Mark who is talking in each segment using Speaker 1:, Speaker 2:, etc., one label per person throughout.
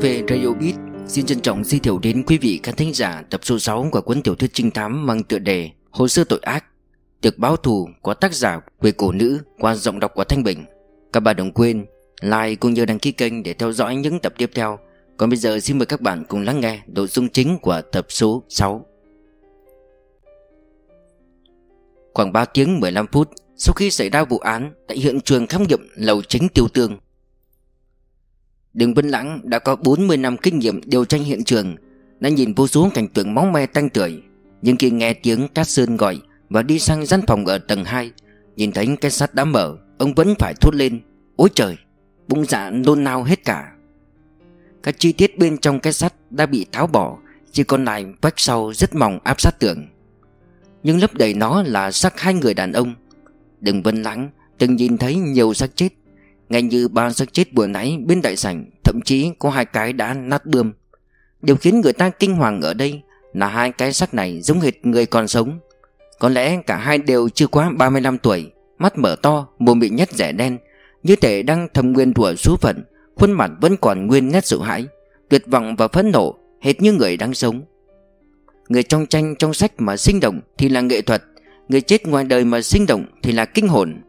Speaker 1: về Radio Beat xin trân trọng giới thiệu đến quý vị khán thính giả tập số 6 của cuốn tiểu thuyết trinh thám mang tựa đề Hồ sơ tội ác, Tiệc báo thù của tác giả Quê Cổ Nữ qua giọng đọc của Thanh Bình. Các bạn đừng quên like cũng như đăng ký kênh để theo dõi những tập tiếp theo. Còn bây giờ xin mời các bạn cùng lắng nghe nội dung chính của tập số 6. Khoảng 3 tiếng 15 phút sau khi xảy ra vụ án tại hiện trường khám nghiệm lầu chính Tiêu Tương, Đường Vân Lãng đã có 40 năm kinh nghiệm điều tra hiện trường, đã nhìn vô số cảnh tượng máu me tanh tưởi. Nhưng khi nghe tiếng Cát Sơn gọi và đi sang gian phòng ở tầng 2, nhìn thấy cái sắt đã mở, ông vẫn phải thốt lên: ôi trời! Bụng dạ nôn nao hết cả. Các chi tiết bên trong cái sắt đã bị tháo bỏ, chỉ còn lại vách sau rất mỏng áp sát tường, nhưng lấp đầy nó là xác hai người đàn ông. Đường Vân Lãng từng nhìn thấy nhiều xác chết, ngay như 3 xác chết vừa nãy bên đại sảnh, thậm chí có 2 cái đã nát bươm. Điều khiến người ta kinh hoàng ở đây là 2 cái xác này giống hệt người còn sống. Có lẽ cả hai đều chưa quá 35 tuổi, mắt mở to, mồm bị nhét rẻ đen, như thể đang thầm nguyên rủa số phận. Khuôn mặt vẫn còn nguyên nét sợ hãi, tuyệt vọng và phẫn nộ, hệt như người đang sống. Người trong tranh trong sách mà sinh động thì là nghệ thuật, người chết ngoài đời mà sinh động thì là kinh hồn.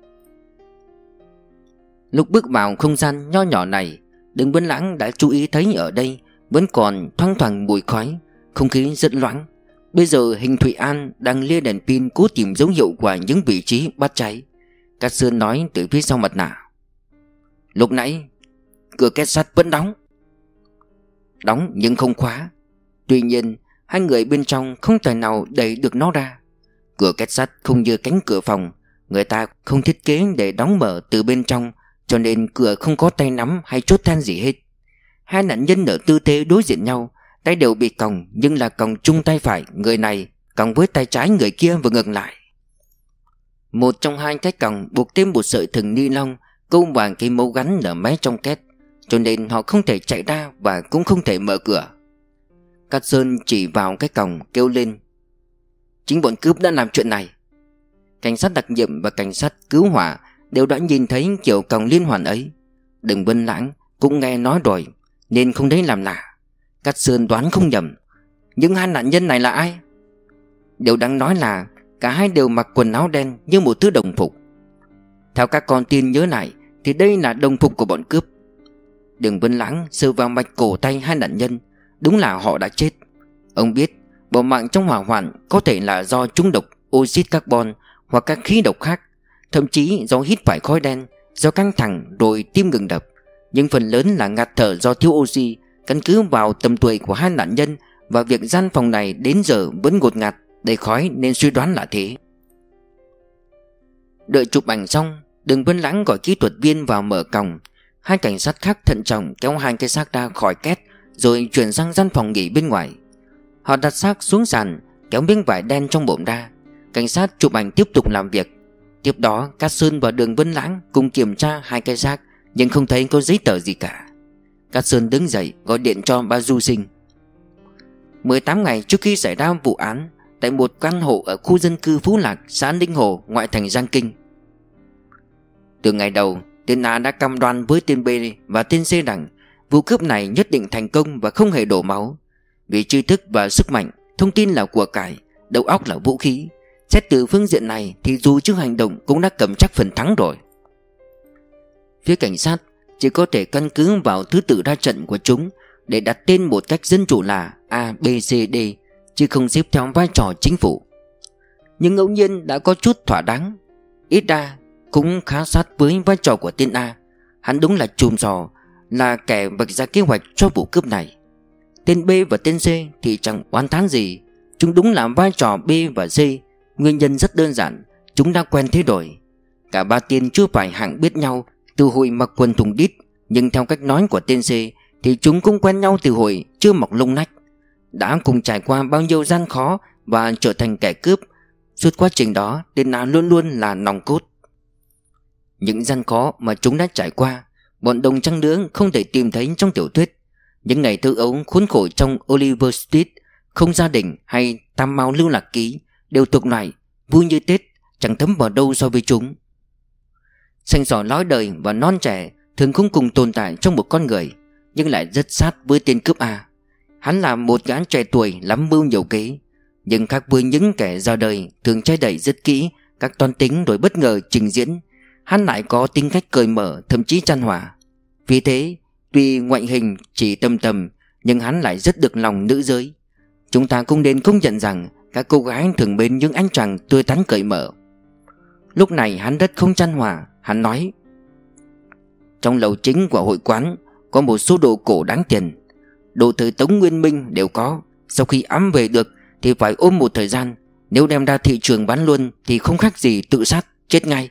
Speaker 1: Lúc bước vào không gian nho nhỏ này, Đường Vân Lãng đã chú ý thấy ở đây vẫn còn thoang thoảng mùi khói, không khí rất loãng. Bây giờ Hình Thụy An đang lia đèn pin cố tìm dấu hiệu của những vị trí bắt cháy. Cát Sơn nói từ phía sau mặt nạ: lúc nãy cửa két sắt vẫn đóng. Đóng nhưng không khóa. Tuy nhiên hai người bên trong không thể nào đẩy được nó ra. Cửa két sắt không như cánh cửa phòng, người ta không thiết kế để đóng mở từ bên trong, cho nên cửa không có tay nắm hay chốt then gì hết. Hai nạn nhân ở tư thế đối diện nhau, tay đều bị còng, nhưng là còng chung tay phải người này còng với tay trái người kia và ngược lại. Một trong hai cái còng buộc thêm một sợi thừng ni lông câu vào cái mấu gắn ở mé trong két, cho nên họ không thể chạy ra và cũng không thể mở cửa. Cát Sơn chỉ vào cái còng kêu lên: chính bọn cướp đã làm chuyện này. Cảnh sát đặc nhiệm và cảnh sát cứu hỏa đều đã nhìn thấy kiểu còng liên hoàn ấy. Đường Vân Lãng cũng nghe nói rồi nên không thấy làm lạ. Cát Sơn đoán không nhầm. Nhưng hai nạn nhân này là ai? Điều đáng nói là cả hai đều mặc quần áo đen như một thứ đồng phục. Theo các con tin nhớ lại thì đây là đồng phục của bọn cướp. Đường Vân Lãng sờ vào mạch cổ tay hai nạn nhân. Đúng là họ đã chết. Ông biết bỏ mạng trong hỏa hoạn có thể là do trúng độc oxit carbon hoặc các khí độc khác, thậm chí do hít phải khói đen, do căng thẳng rồi tim ngừng đập. Nhưng phần lớn là ngạt thở do thiếu oxy. Căn cứ vào tầm tuổi của hai nạn nhân và việc gian phòng này đến giờ vẫn ngột ngạt đầy khói nên suy đoán là thế. Đợi chụp ảnh xong, Đường Vân Lãng gọi kỹ thuật viên vào mở còng. Hai cảnh sát khác thận trọng kéo hai cái xác ra khỏi két rồi chuyển sang gian phòng nghỉ bên ngoài. Họ đặt xác xuống sàn, kéo miếng vải đen trong bồn ra. Cảnh sát chụp ảnh tiếp tục làm việc. Tiếp đó Cát Sơn và Đường Vân Lãng cùng kiểm tra hai cái xác, nhưng không thấy có giấy tờ gì cả. Cát Sơn đứng dậy gọi điện cho ba Du Sinh. 18 ngày trước khi xảy ra vụ án, tại một căn hộ ở khu dân cư Phú Lạc, xã Ninh Hồ, ngoại thành Giang Kinh. Từ ngày đầu, tên A đã cam đoan với tên B và tên C rằng vụ cướp này nhất định thành công và không hề đổ máu. Vì tri thức và sức mạnh, thông tin là của cải, đầu óc là vũ khí. Xét từ phương diện này thì dù chưa hành động cũng đã cầm chắc phần thắng rồi. Phía cảnh sát chỉ có thể căn cứ vào thứ tự ra trận của chúng để đặt tên một cách dân chủ là A, B, C, D, chứ không xếp theo vai trò chính phủ. Nhưng ngẫu nhiên đã có chút thỏa đáng. Ít ra cũng khá sát với vai trò của tên A. Hắn đúng là chùm giò, là kẻ vạch ra kế hoạch cho vụ cướp này. Tên B và tên C thì chẳng oán thán gì. Chúng đúng là vai trò B và C. Nguyên nhân rất đơn giản, chúng đã quen thế rồi. Cả ba tên chưa phải hạng biết nhau từ hồi mặc quần thùng đít, nhưng theo cách nói của tên C thì chúng cũng quen nhau từ hồi chưa mọc lông nách, đã cùng trải qua bao nhiêu gian khó và trở thành kẻ cướp. Suốt quá trình đó, tên A luôn luôn là nòng cốt. Những gian khó mà chúng đã trải qua, bọn đồng trang lứa không thể tìm thấy trong tiểu thuyết. Những ngày thơ ấu khốn khổ trong Oliver Street, Không gia đình hay Tam Mao lưu lạc ký đều thuộc loại vui như Tết, chẳng thấm vào đâu so với chúng. Xanh xỏ lối đời và non trẻ thường không cùng tồn tại trong một con người. nhưng lại rất sát với tên cướp A. Hắn là một gã trẻ tuổi lắm mưu nhiều kế, nhưng khác với những kẻ ra đời thường che đậy rất kỹ các toan tính rồi bất ngờ trình diễn, hắn lại có tính cách cởi mở, thậm chí chan hòa. Vì thế, tuy ngoại hình chỉ tầm tầm, nhưng hắn lại rất được lòng nữ giới. Chúng ta cũng nên công nhận rằng các cô gái thường bên những anh chàng tươi tắn cởi mở. Lúc này hắn rất không chan hòa. Hắn nói: trong lầu chính của hội quán có một số đồ cổ đáng tiền, đồ thời Tống Nguyên Minh đều có. Sau khi ẵm về được thì phải ôm một thời gian, nếu đem ra thị trường bán luôn thì không khác gì tự sát, chết ngay.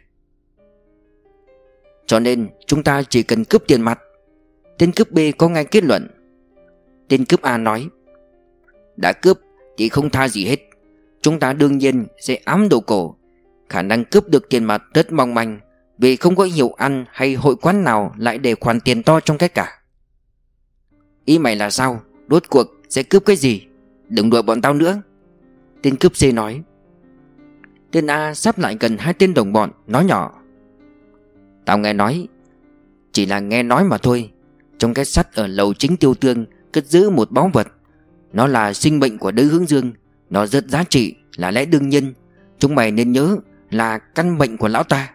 Speaker 1: Cho nên chúng ta chỉ cần cướp tiền mặt. Tên cướp B có ngay kết luận. Tên cướp A nói: đã cướp thì không tha gì hết. Chúng ta đương nhiên sẽ ẵm đồ cổ. Khả năng cướp được tiền mặt rất mong manh, vì không có hiệu ăn hay hội quán nào lại để khoản tiền to trong cái cả. Ý mày là sao? Rốt cuộc sẽ cướp cái gì? Đừng đùa bọn tao nữa. Tên cướp C nói. Tên A sắp lại gần hai tên đồng bọn, nói nhỏ: tao nghe nói. Chỉ là nghe nói mà thôi. Trong cái sắt ở lầu chính Tiêu Tương cất giữ một báu vật. Nó là sinh mệnh của Đới Hướng Dương. Nó rất giá trị, là lẽ đương nhiên. Chúng mày nên nhớ là căn mệnh của lão ta.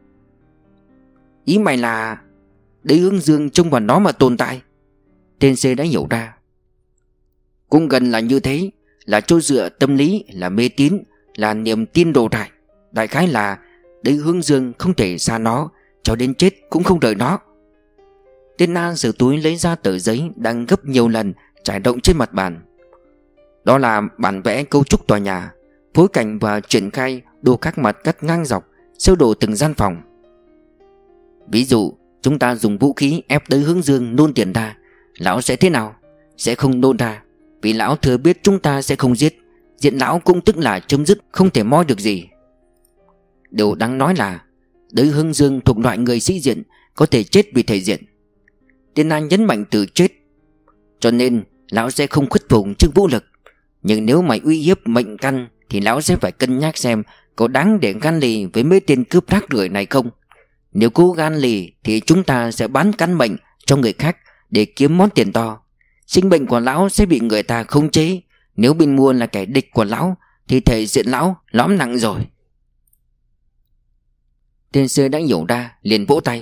Speaker 1: Ý mày là Đới Hướng Dương trông vào nó mà tồn tại? Tên C đã hiểu ra. Cũng gần là như thế. Là chỗ dựa tâm lý, là mê tín, là niềm tin đồ đại. Đại khái là Đới Hướng Dương không thể xa nó, cho đến chết cũng không rời nó. Tên A từ túi lấy ra tờ giấy đang gấp nhiều lần trải rộng trên mặt bàn. Đó là bản vẽ cấu trúc tòa nhà, phối cảnh và triển khai đồ các mặt cắt ngang dọc, sơ đồ từng gian phòng. Ví dụ chúng ta dùng vũ khí ép Đới Hướng Dương nôn tiền ra, lão sẽ thế nào? Sẽ không nôn ra, vì lão thừa biết chúng ta sẽ không giết. Diện lão cũng tức là chấm dứt, không thể moi được gì. Điều đáng nói là Đới Hướng Dương thuộc loại người sĩ diện, có thể chết vì thể diện. Tên A nhấn mạnh từ chết. Cho nên lão sẽ không khuất phục trước vũ lực. Nhưng nếu mày uy hiếp mệnh căn thì lão sẽ phải cân nhắc xem có đáng để gan lì với mấy tên cướp rác rưởi này không. Nếu cố gan lì thì chúng ta sẽ bán căn mệnh cho người khác để kiếm món tiền to. Sinh mệnh của lão sẽ bị người ta khống chế. Nếu bên mua là kẻ địch của lão thì thể diện lão lõm nặng rồi. Tên C đã hiểu ra, liền vỗ tay.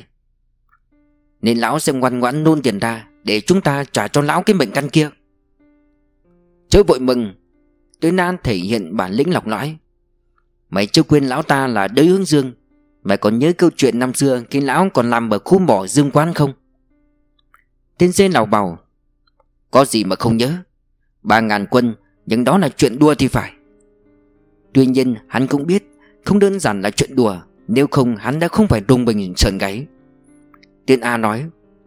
Speaker 1: Nên lão sẽ ngoan ngoãn nôn tiền ra để chúng ta trả cho lão cái mệnh căn kia. Chớ vội mừng. Tên A thể hiện bản lĩnh lọc lõi. Mày chưa quên lão ta là Đới Hướng Dương. Mày còn nhớ câu chuyện năm xưa khi lão còn làm ở khu mỏ Dương Quán không? Tên C lào bào. Có gì mà không nhớ. 3.000 quân, nhưng đó là chuyện đùa thì phải. Tuy nhiên hắn cũng biết không đơn giản là chuyện đùa, nếu không hắn đã không phải rùng mình sờn gáy. Tên A nói.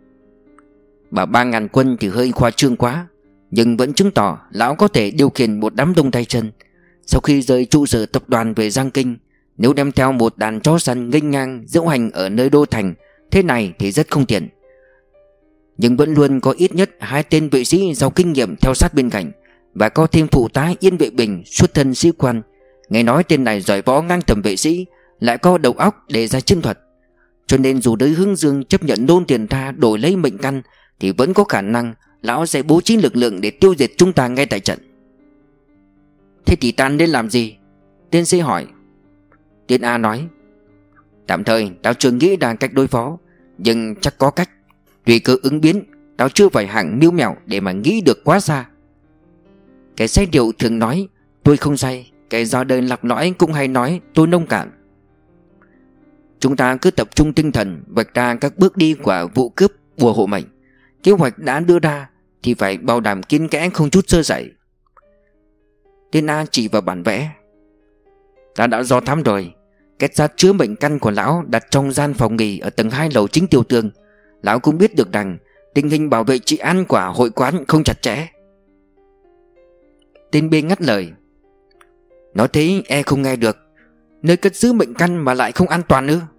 Speaker 1: Bảo 3.000 quân thì hơi khoa trương quá, nhưng vẫn chứng tỏ lão có thể điều khiển một đám đông tay chân. Sau khi rời trụ sở tập đoàn về Giang Kinh, nếu đem theo một đàn chó săn nghênh ngang diễu hành ở nơi đô thành, thế này thì rất không tiện. Nhưng vẫn luôn có ít nhất 2 tên vệ sĩ giàu kinh nghiệm theo sát bên cạnh, và có thêm phụ tá Yên Vệ Bình xuất thân sĩ quan. Nghe nói tên này giỏi võ ngang tầm vệ sĩ, lại có đầu óc để ra chiến thuật. Cho nên dù Đới Hướng Dương chấp nhận nôn tiền ra đổi lấy mệnh căn, thì vẫn có khả năng lão sẽ bố trí lực lượng để tiêu diệt chúng ta ngay tại trận. Thế thì ta nên làm gì? Tên C hỏi. Tên A nói. Tạm thời tao chưa nghĩ ra cách đối phó, nhưng chắc có cách. Tùy cơ ứng biến, tao chưa phải hạng mưu mẹo để mà nghĩ được quá xa. Cái say điệu thường nói tôi không say, cái do đời lọc lõi cũng hay nói tôi nông cạn. Chúng ta cứ tập trung tinh thần vạch ra các bước đi của vụ cướp bùa hộ mệnh. Kế hoạch đã đưa ra thì phải bảo đảm kín kẽ, không chút sơ sẩy. Tên A chỉ vào bản vẽ. Ta đã do thám rồi. Kết sắt chứa mệnh căn của lão đặt trong gian phòng nghỉ ở tầng 2 lầu chính Tiêu Tương. Lão cũng biết được rằng tình hình bảo vệ trị an của hội quán không chặt chẽ. Tên B ngắt lời. Nói thế e không nghe được. Nơi cất giữ mệnh căn mà lại không an toàn nữa.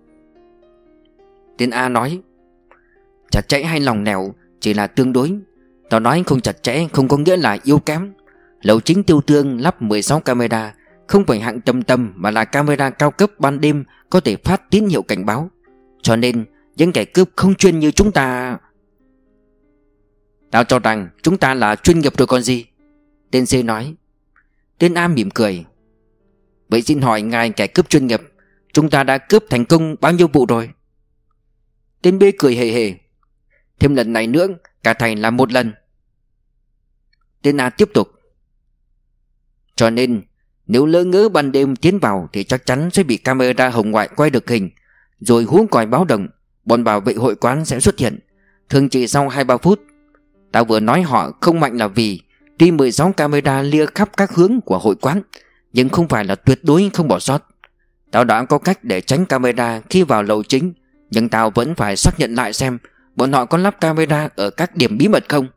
Speaker 1: Tên A nói. Chặt chẽ hay lòng lẻo chỉ là tương đối. Tao nói không chặt chẽ không có nghĩa là yếu kém. Lầu chính Tiêu Tương lắp 16 camera, không phải hạng tầm tầm mà là camera cao cấp ban đêm có thể phát tín hiệu cảnh báo. Cho nên những kẻ cướp không chuyên như chúng ta. Tao cho rằng chúng ta là chuyên nghiệp rồi còn gì, tên C nói. Tên A mỉm cười. Vậy xin hỏi ngài kẻ cướp chuyên nghiệp, chúng ta đã cướp thành công bao nhiêu vụ rồi? Tên B cười hề hề. Thêm lần này nữa, cả thành là 1 lần. Tên A tiếp tục. Cho nên nếu lỡ ngỡ ban đêm tiến vào thì chắc chắn sẽ bị camera hồng ngoại quay được hình, rồi hú còi báo động. Bọn bảo vệ hội quán sẽ xuất hiện, thường chỉ sau 2-3 phút. Tao vừa nói họ không mạnh là vì tuy 16 camera lia khắp các hướng của hội quán, nhưng không phải là tuyệt đối không bỏ sót. Tao đã có cách để tránh camera khi vào lầu chính, nhưng tao vẫn phải xác nhận lại xem bọn họ có lắp camera ở các điểm bí mật không.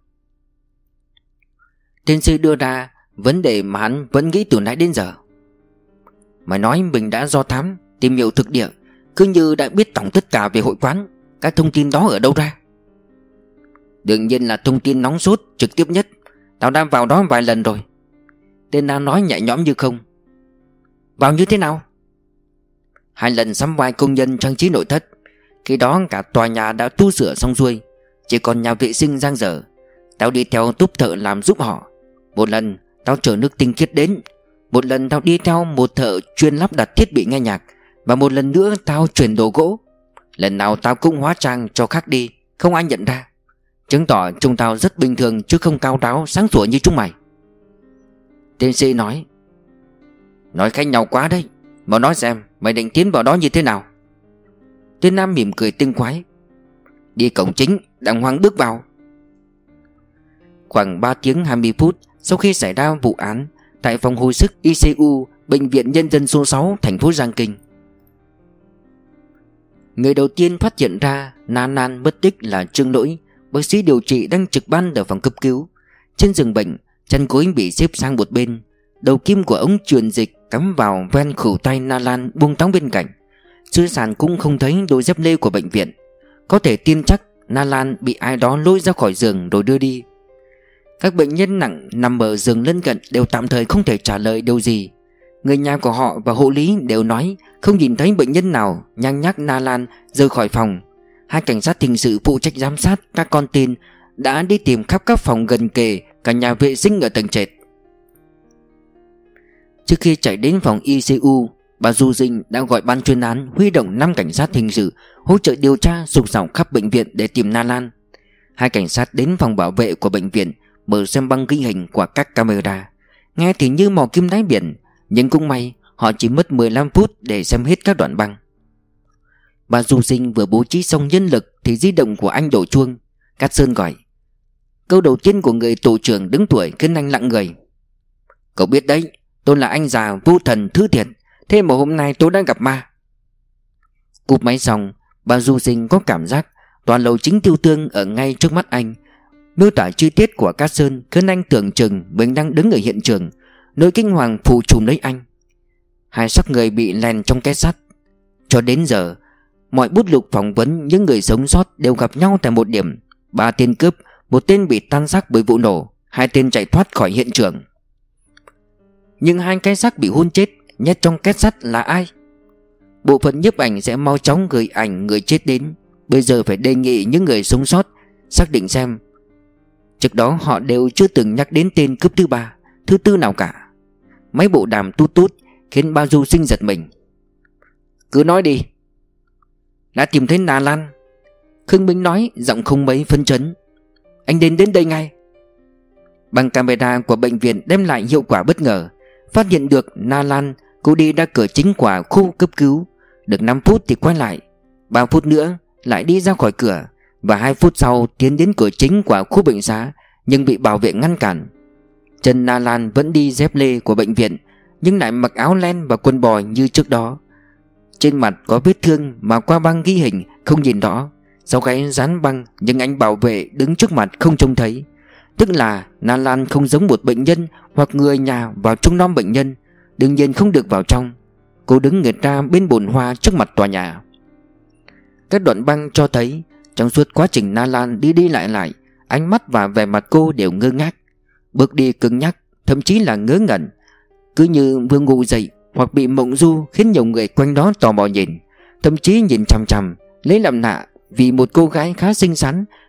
Speaker 1: Tên sư đưa ra vấn đề mà hắn vẫn nghĩ từ nãy đến giờ. Mày nói mình đã do thám, tìm hiểu thực địa, cứ như đã biết tổng tất cả về hội quán. Các thông tin đó ở đâu ra? Đương nhiên là thông tin nóng sốt, trực tiếp nhất. Tao đã vào đó vài lần rồi. Tên A nói nhẹ nhõm như không. Vào như thế nào? 2 lần sắm vai công nhân trang trí nội thất. Khi đó cả tòa nhà đã tu sửa xong xuôi, chỉ còn nhà vệ sinh dang dở. Tao đi theo túp thợ làm giúp họ. Một lần tao chở nước tinh khiết đến, một lần tao đi theo một thợ chuyên lắp đặt thiết bị nghe nhạc, và một lần nữa tao chuyển đồ gỗ. Lần nào tao cũng hóa trang cho khác đi, không ai nhận ra, chứng tỏ chúng tao rất bình thường chứ không cao ráo sáng sủa như chúng mày. Tên C nói. Nói khác nhau quá đấy. Mà nói xem mày định tiến vào đó như thế nào? Tên Nam mỉm cười tinh quái. Đi cổng chính, đàng hoàng bước vào. Khoảng 3 tiếng 20 phút sau khi xảy ra vụ án, tại phòng hồi sức ICU Bệnh viện Nhân dân số 6 thành phố Giang Kinh, người đầu tiên phát hiện ra Nan mất tích là Trương Lỗi, bác sĩ điều trị đang trực ban ở phòng cấp cứu. Trên giường bệnh, chân gối bị xếp sang một bên, đầu kim của ống truyền dịch cắm vào ven khuỷu tay Nan buông thõng bên cạnh. Dưới sàn cũng không thấy đôi dép lê của bệnh viện. Có thể tin chắc Nan bị ai đó lôi ra khỏi giường rồi đưa đi. Các bệnh nhân nặng nằm ở giường lân cận đều tạm thời không thể trả lời điều gì. Người nhà của họ và hộ lý đều nói không nhìn thấy bệnh nhân nào nhang nhắc Nan rời khỏi phòng. 2 cảnh sát hình sự phụ trách giám sát các con tin đã đi tìm khắp các phòng gần kề, cả nhà vệ sinh ở tầng trệt. Trước khi chạy đến phòng ICU, bà Du Dinh đã gọi ban chuyên án huy động 5 cảnh sát hình sự hỗ trợ điều tra sục sạo khắp bệnh viện để tìm Nan. 2 cảnh sát đến phòng bảo vệ của bệnh viện mở xem băng ghi hình của các camera. Nghe thì như mò kim đáy biển, nhưng cũng may họ chỉ mất 15 phút để xem hết các đoạn băng. Bà Du Sinh vừa bố trí xong nhân lực thì di động của anh đổ chuông. Cát Sơn gọi. Câu đầu tiên của người tổ trưởng đứng tuổi khiến anh lặng người. Cậu biết đấy, tôi là anh già vô thần thứ thiệt, thế mà hôm nay tôi đã gặp ma. Cúp máy xong, bà Du Sinh có cảm giác toàn lầu chính tiêu tương ở ngay trước mắt anh. Miêu tả chi tiết của Cát Sơn khiến anh tưởng chừng mình đang đứng ở hiện trường. Nỗi kinh hoàng phủ trùm lấy anh. 2 xác người bị lèn trong két sắt. Cho đến giờ, mọi bút lục phỏng vấn những người sống sót đều gặp nhau tại một điểm. 3 tên cướp, 1 tên bị tan xác bởi vụ nổ, 2 tên chạy thoát khỏi hiện trường. Nhưng 2 cái xác bị hôn chết nhét trong két sắt là ai? Bộ phận nhiếp ảnh sẽ mau chóng gửi ảnh người chết đến. Bây giờ phải đề nghị những người sống sót xác định xem. Trước đó họ đều chưa từng nhắc đến tên cướp thứ 3, thứ 4 nào cả. Mấy bộ đàm tút tút khiến bà Du Sinh giật mình. Cứ nói đi. Đã tìm thấy Nan. Khương Minh nói, giọng không mấy phấn chấn. Anh đến đây ngay. Băng camera của bệnh viện đem lại hiệu quả bất ngờ. Phát hiện được Nan, cô đi ra cửa chính của khu cấp cứu. Được 5 phút thì quay lại, 3 phút nữa lại đi ra khỏi cửa, và 2 phút sau tiến đến cửa chính của khu bệnh xá, nhưng bị bảo vệ ngăn cản. Chân Nan vẫn đi dép lê của bệnh viện, nhưng lại mặc áo len và quần bò như trước đó. Trên mặt có vết thương mà qua băng ghi hình không nhìn rõ. Sau gáy dán băng, nhưng anh bảo vệ đứng trước mặt không trông thấy. Tức là Nan không giống một bệnh nhân hoặc người nhà vào trông nom bệnh nhân, đương nhiên không được vào trong. Cô đứng nghệt ra bên bồn hoa trước mặt tòa nhà. Các đoạn băng cho thấy trong suốt quá trình Nan đi lại, ánh mắt và vẻ mặt cô đều ngơ ngác. Bước đi cứng nhắc, thậm chí là ngớ ngẩn, cứ như vừa ngủ dậy hoặc bị mộng du, khiến nhiều người quanh đó tò mò nhìn, thậm chí nhìn chằm chằm lấy làm lạ vì một cô gái khá xinh xắn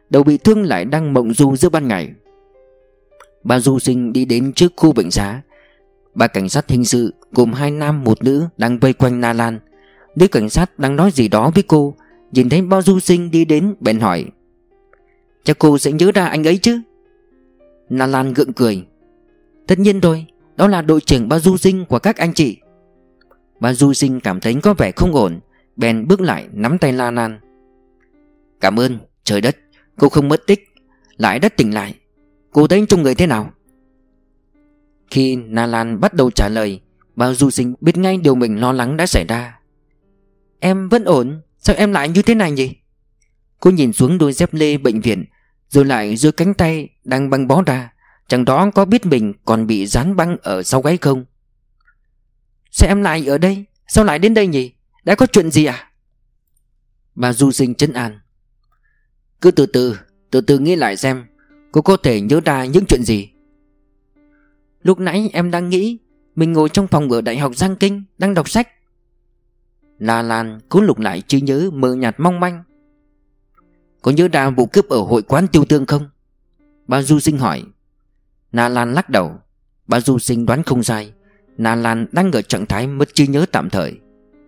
Speaker 1: đầu bị thương lại đang mộng du giữa ban ngày. Ba du sinh đi đến trước khu bệnh xá. Ba cảnh sát hình sự gồm 2 nam 1 nữ đang vây quanh Na Lan. Nữ cảnh sát đang nói gì đó với cô, nhìn thấy bao du sinh đi đến bèn hỏi: "Chắc cô sẽ nhớ ra anh ấy chứ?" Na Lan gượng cười: "Tất nhiên rồi, đó là đội trưởng bao du sinh của các anh chị." Bao du sinh cảm thấy có vẻ không ổn, bèn bước lại nắm tay Na Lan: "Cảm ơn, trời đất, cô không mất tích, lại đã tỉnh lại. Cô thấy trong người thế nào?" Khi Na Lan bắt đầu trả lời, bao du sinh biết ngay điều mình lo lắng đã xảy ra. "Em vẫn ổn, sao em lại như thế này nhỉ?" Cô nhìn xuống đôi dép lê bệnh viện, rồi lại giơ cánh tay đang băng bó ra. Chẳng đó có biết mình còn bị dán băng ở sau gáy không? "Sao em lại ở đây? Sao lại đến đây nhỉ? Đã có chuyện gì à?" Bà du sinh trấn an: "Cứ từ từ nghĩ lại xem, cô có thể nhớ ra những chuyện gì." "Lúc nãy em đang nghĩ mình ngồi trong phòng ở Đại học Giang Kinh đang đọc sách." La Lan cố lục lại trí nhớ mờ nhạt mong manh. "Có nhớ ra vụ cướp ở hội quán Tiêu Tương không?" Bà du sinh hỏi. Na Lan lắc đầu. Bà du sinh đoán không sai, Na Lan đang ở trạng thái mất trí nhớ tạm thời.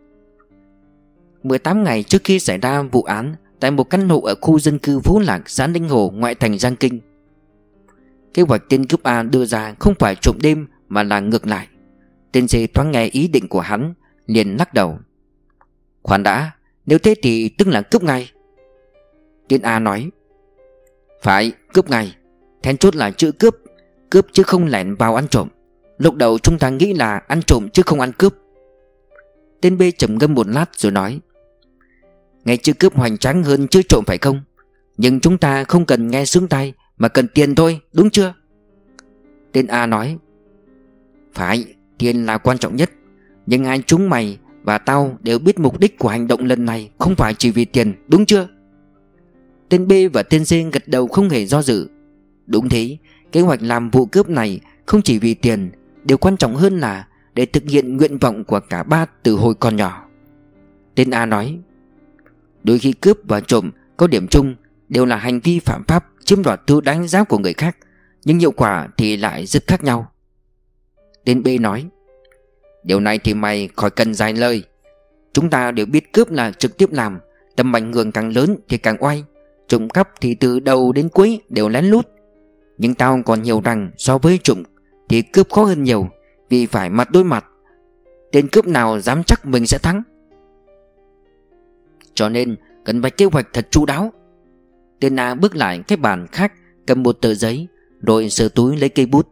Speaker 1: 18 ngày trước khi xảy ra vụ án, tại một căn hộ ở khu dân cư Phú Lạc, xã Ninh Hồ, ngoại thành Giang Kinh, kế hoạch tên cướp A đưa ra không phải trộm đêm mà là ngược lại. Tên C thoáng nghe ý định của hắn, liền lắc đầu: "Khoan đã, nếu thế thì tức là cướp ngay." Tên A nói: "Phải, cướp ngay. Then chốt là chữ cướp, cướp chứ không lẻn vào ăn trộm. Lúc đầu chúng ta nghĩ là ăn trộm chứ không ăn cướp." Tên B trầm ngâm một lát rồi nói: "Nghe chữ cướp hoành tráng hơn chữ trộm phải không? Nhưng chúng ta không cần nghe sướng tai mà cần tiền thôi, đúng chưa?" Tên A nói: "Phải, tiền là quan trọng nhất. Nhưng hai chúng mày và tao đều biết mục đích của hành động lần này không phải chỉ vì tiền, đúng chưa?" Tên B và tên C gật đầu không hề do dự. Đúng thế, kế hoạch làm vụ cướp này không chỉ vì tiền, điều quan trọng hơn là để thực hiện nguyện vọng của cả ba từ hồi còn nhỏ. Tên A nói: "Đôi khi cướp và trộm có điểm chung, đều là hành vi phạm pháp chiếm đoạt thứ đáng giá của người khác, nhưng hiệu quả thì lại rất khác nhau." Tên B nói: "Điều này thì mày khỏi cần dài lời. Chúng ta đều biết cướp là trực tiếp làm, tầm ảnh hưởng càng lớn thì càng oai. Trộm cắp thì từ đầu đến cuối đều lén lút. Nhưng tao còn hiểu rằng so với trộm thì cướp khó hơn nhiều, vì phải mặt đối mặt. Tên cướp nào dám chắc mình sẽ thắng. Cho nên cần vạch kế hoạch thật chu đáo." Tên A bước lại cái bàn khác, cầm một tờ giấy, rồi sờ túi lấy cây bút: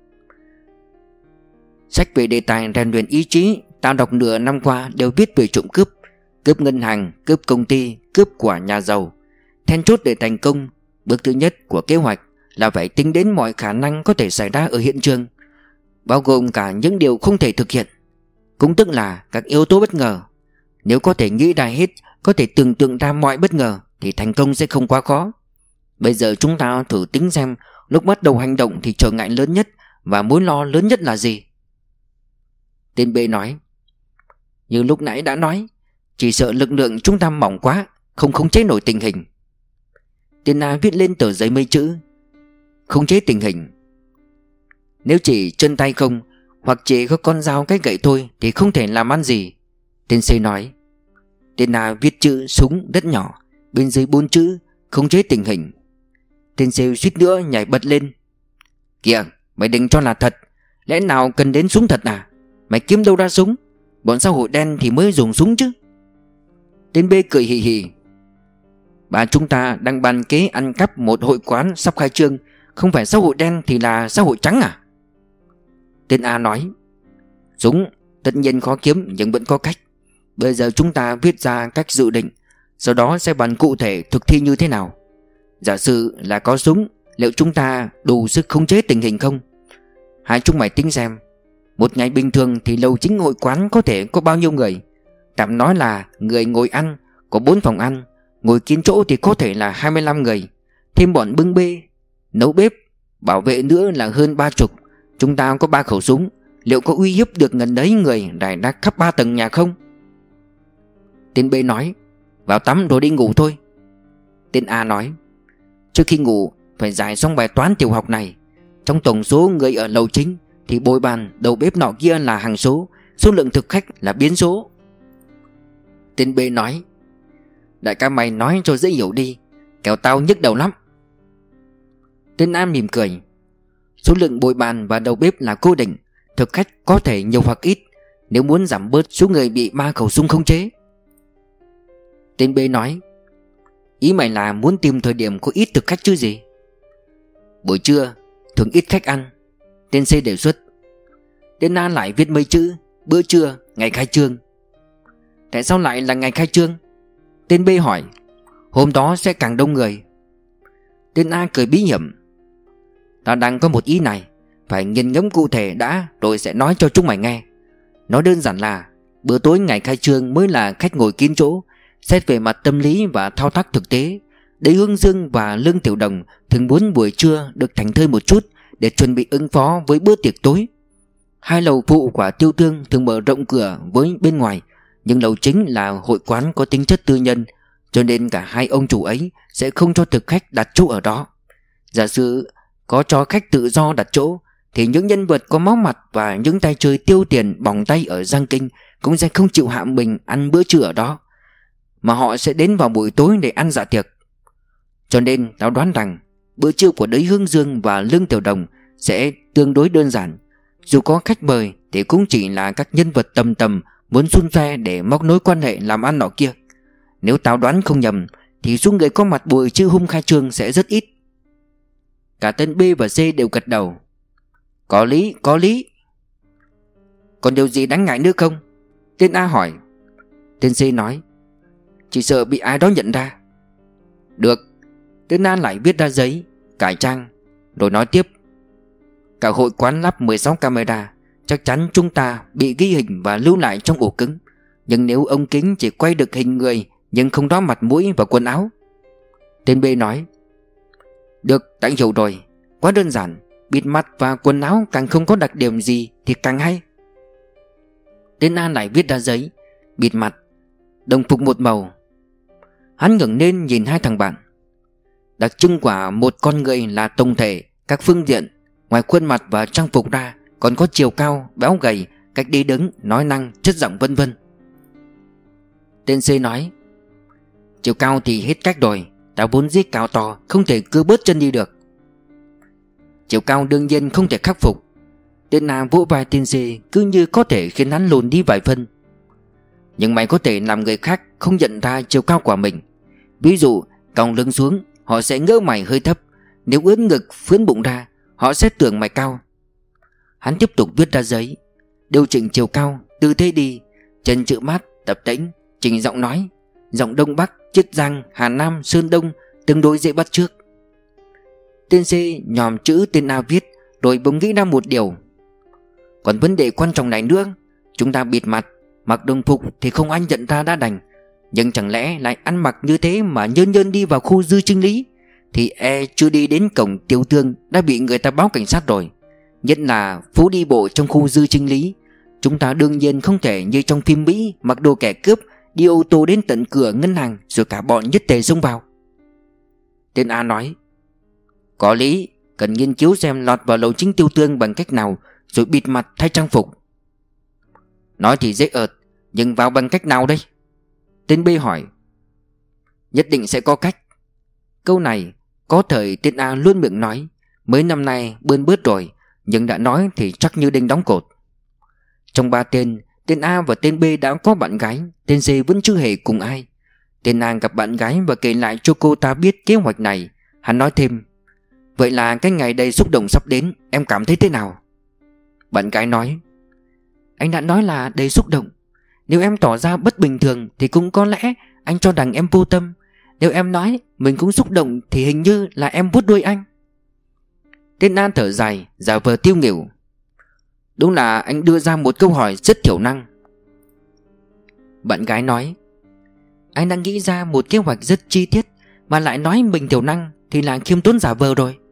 Speaker 1: "Sách về đề tài rèn luyện ý chí tao đọc nửa năm qua đều viết về trộm cướp, cướp ngân hàng, cướp công ty, cướp của nhà giàu. Then chốt để thành công, bước thứ nhất của kế hoạch là phải tính đến mọi khả năng có thể xảy ra ở hiện trường, bao gồm cả những điều không thể thực hiện, cũng tức là các yếu tố bất ngờ. Nếu có thể nghĩ ra hết, có thể tưởng tượng ra mọi bất ngờ thì thành công sẽ không quá khó. Bây giờ chúng ta thử tính xem lúc bắt đầu hành động thì trở ngại lớn nhất và mối lo lớn nhất là gì." Tên B nói: "Như lúc nãy đã nói, chỉ sợ lực lượng chúng ta mỏng quá, không khống chế nổi tình hình." Tên A viết lên tờ giấy mấy chữ: "Khống chế tình hình. Nếu chỉ chân tay không, hoặc chỉ có con dao cái gậy thôi thì không thể làm ăn gì." Tên C nói. Tên A viết chữ súng rất nhỏ, bên dưới 4 chữ: "Khống chế tình hình." Tên C suýt nữa nhảy bật lên: "Kìa, mày đừng cho là thật. Lẽ nào cần đến súng thật à? Mày kiếm đâu ra súng? Bọn xã hội đen thì mới dùng súng chứ." Tên B cười hì hì: "Bà chúng ta đang bàn kế ăn cắp một hội quán sắp khai trương, không phải xã hội đen thì là xã hội trắng à?" Tên A nói: "Súng tất nhiên khó kiếm nhưng vẫn có cách. Bây giờ chúng ta viết ra cách dự định, sau đó sẽ bàn cụ thể thực thi như thế nào. Giả sử là có súng, liệu chúng ta đủ sức khống chế tình hình không? Hai chúng mày tính xem, một ngày bình thường thì lầu chính hội quán có thể có bao nhiêu người? Tạm nói là người ngồi ăn, có 4 phòng ăn, ngồi kín chỗ thì có thể là 25 người. Thêm bọn bưng bê, nấu bếp, bảo vệ nữa là hơn 30. Chúng ta có 3 khẩu súng, liệu có uy hiếp được gần đấy người rải rác khắp 3 tầng nhà không?" Tên B nói: "Vào tắm rồi đi ngủ thôi." Tên A nói: Trước khi ngủ phải giải xong bài toán tiểu học này. Trong tổng số người ở lầu chính thì bồi bàn, đầu bếp nọ kia là hằng số, số lượng thực khách là biến số. Tên B nói: đại ca mày nói cho dễ hiểu đi, kẻo tao nhức đầu lắm. Tên A mỉm cười: số lượng bồi bàn và đầu bếp là cố định, thực khách có thể nhiều hoặc ít, nếu muốn giảm bớt số người bị 3 khẩu súng khống chế. Tên B nói: ý mày là muốn tìm thời điểm có ít thực khách chứ gì? Buổi trưa thường ít khách ăn. Tên C đề xuất. Tên A lại viết mấy chữ: bữa trưa, ngày khai trương. Tại sao lại là ngày khai trương? Tên B hỏi. Hôm đó sẽ càng đông người. Tên A cười bí hiểm. Ta đang có một ý này, phải nghiền ngẫm cụ thể đã rồi sẽ nói cho chúng mày nghe. Nói đơn giản là bữa tối ngày khai trương mới là khách ngồi kín chỗ. Xét về mặt tâm lý và thao tác thực tế, Đế Hướng Dương và Lương Tiểu Đồng thường muốn buổi trưa được thảnh thơi một chút để chuẩn bị ứng phó với bữa tiệc tối. Hai lầu phụ của Tiêu Tương thường mở rộng cửa với bên ngoài, nhưng lầu chính là hội quán có tính chất tư nhân, cho nên cả hai ông chủ ấy sẽ không cho thực khách đặt chỗ ở đó. Giả sử có cho khách tự do đặt chỗ thì những nhân vật có máu mặt và những tay chơi tiêu tiền bỏng tay ở Giang Kinh cũng sẽ không chịu hạ mình ăn bữa trưa ở đó, mà họ sẽ đến vào buổi tối để ăn dạ tiệc. Cho nên tao đoán rằng bữa trưa của Đế Hướng Dương và Lương Tiểu Đồng sẽ tương đối đơn giản. Dù có khách mời thì cũng chỉ là các nhân vật tầm tầm muốn xun xoe để móc nối quan hệ làm ăn nọ kia. Nếu tao đoán không nhầm thì số người có mặt buổi trưa hôm khai trương sẽ rất ít. Cả tên B và C đều gật đầu. Có lý, có lý. Còn điều gì đáng ngại nữa không? Tên A hỏi. Tên C nói: chỉ sợ bị ai đó nhận ra. Được. Tên A lại viết ra giấy, cải trang, rồi nói tiếp: cả hội quán lắp 16 camera, chắc chắn chúng ta bị ghi hình và lưu lại trong ổ cứng. Nhưng nếu ống kính chỉ quay được hình người nhưng không rõ mặt mũi và quần áo. Tên B nói: được, đã hiểu rồi, quá đơn giản. Bịt mặt và quần áo càng không có đặc điểm gì thì càng hay. Tên A lại viết ra giấy, bịt mặt, đồng phục một màu. Hắn ngẩng lên nhìn hai thằng bạn. Đặc trưng của một con người là tổng thể, các phương diện, ngoài khuôn mặt và trang phục ra còn có chiều cao, béo gầy, cách đi đứng, nói năng, chất giọng vân vân. Tên C nói: chiều cao thì hết cách rồi, tao vốn dĩ cao to, không thể cưa bớt chân đi được. Chiều cao đương nhiên không thể khắc phục. Tên A vỗ vai tên C cứ như có thể khiến hắn lùn đi vài phân. Nhưng mày có thể làm người khác không nhận ra chiều cao của mình. Ví dụ còng lưng xuống, họ sẽ ngỡ mày hơi thấp. Nếu ướn ngực phướn bụng ra, họ sẽ tưởng mày cao. Hắn tiếp tục viết ra giấy, điều chỉnh chiều cao, tư thế đi, chân chữ mát, tập tễnh, chỉnh giọng nói. Giọng Đông Bắc, Chiết Giang, Hà Nam, Sơn Đông tương đối dễ bắt chước. Tên C nhòm chữ tên A viết, rồi bỗng nghĩ ra một điều. Còn vấn đề quan trọng này nữa, chúng ta bịt mặt, mặc đồng phục thì không ai nhận ra đã đành. Nhưng chẳng lẽ lại ăn mặc như thế mà nhơn nhơn đi vào khu Dư Trinh Lý, thì chưa đi đến cổng Tiêu Tương đã bị người ta báo cảnh sát rồi. Nhất là phố đi bộ trong khu Dư Trinh Lý, chúng ta đương nhiên không thể như trong phim Mỹ mặc đồ kẻ cướp, đi ô tô đến tận cửa ngân hàng rồi cả bọn nhất tề xông vào. Tên A nói: có lý, cần nghiên cứu xem lọt vào lầu chính Tiêu Tương bằng cách nào, rồi bịt mặt thay trang phục. Nói thì dễ ợt, nhưng vào bằng cách nào đây? Tên B hỏi. Nhất định sẽ có cách. Câu này có thời tên A luôn miệng nói, mấy năm nay bươn bớt rồi, nhưng đã nói thì chắc như đinh đóng cột. Trong ba tên A và tên B đã có bạn gái, tên C vẫn chưa hề cùng ai. Tên A gặp bạn gái và kể lại cho cô ta biết kế hoạch này. Hắn nói thêm: vậy là cái ngày đầy xúc động sắp đến, em cảm thấy thế nào? Bạn gái nói: anh đã nói là đầy xúc động. Nếu em tỏ ra bất bình thường thì cũng có lẽ anh cho rằng em vô tâm. Nếu em nói mình cũng xúc động thì hình như là em vuốt đuôi anh. Tên A thở dài, giả vờ tiêu nghỉu. Đúng là anh đưa ra một câu hỏi rất thiểu năng. Bạn gái nói: anh đang nghĩ ra một kế hoạch rất chi tiết mà lại nói mình thiểu năng thì là khiêm tốn giả vờ rồi.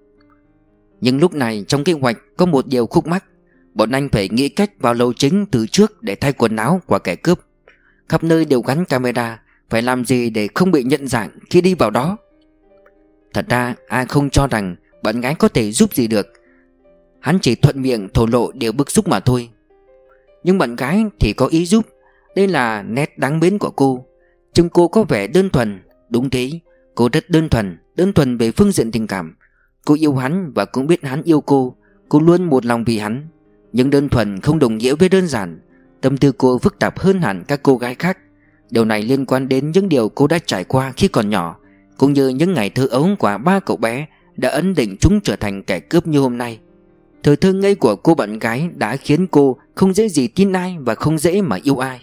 Speaker 1: Nhưng lúc này trong kế hoạch có một điều khúc mắc. Bọn anh phải nghĩ cách vào lầu chính từ trước để thay quần áo của kẻ cướp. Khắp nơi đều gắn camera, phải làm gì để không bị nhận dạng khi đi vào đó? Thật ra ai không cho rằng bạn gái có thể giúp gì được. Hắn chỉ thuận miệng thổ lộ điều bức xúc mà thôi. Nhưng bạn gái thì có ý giúp. Đây là nét đáng mến của cô. Trông cô có vẻ đơn thuần. Đúng thế, cô rất đơn thuần về phương diện tình cảm. Cô yêu hắn và cũng biết hắn yêu cô. Cô luôn một lòng vì hắn. Nhưng đơn thuần không đồng nghĩa với đơn giản. Tâm tư cô phức tạp hơn hẳn các cô gái khác. Điều này liên quan đến những điều cô đã trải qua khi còn nhỏ, cũng như những ngày thơ ấu của ba cậu bé đã ấn định chúng trở thành kẻ cướp như hôm nay. Thời thơ ngây của cô bạn gái đã khiến cô không dễ gì tin ai và không dễ mà yêu ai.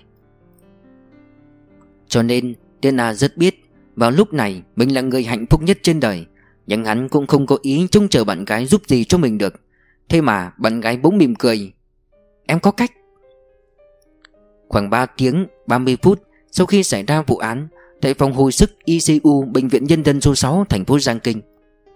Speaker 1: Cho nên Tina rất biết vào lúc này mình là người hạnh phúc nhất trên đời. Nhưng hắn cũng không có ý trông chờ bạn gái giúp gì cho mình được. Thế mà bạn gái bỗng mỉm cười. Em có cách. Khoảng 3 tiếng 30 phút sau khi xảy ra vụ án, tại phòng hồi sức ICU Bệnh viện Nhân dân số 6 thành phố Giang Kinh,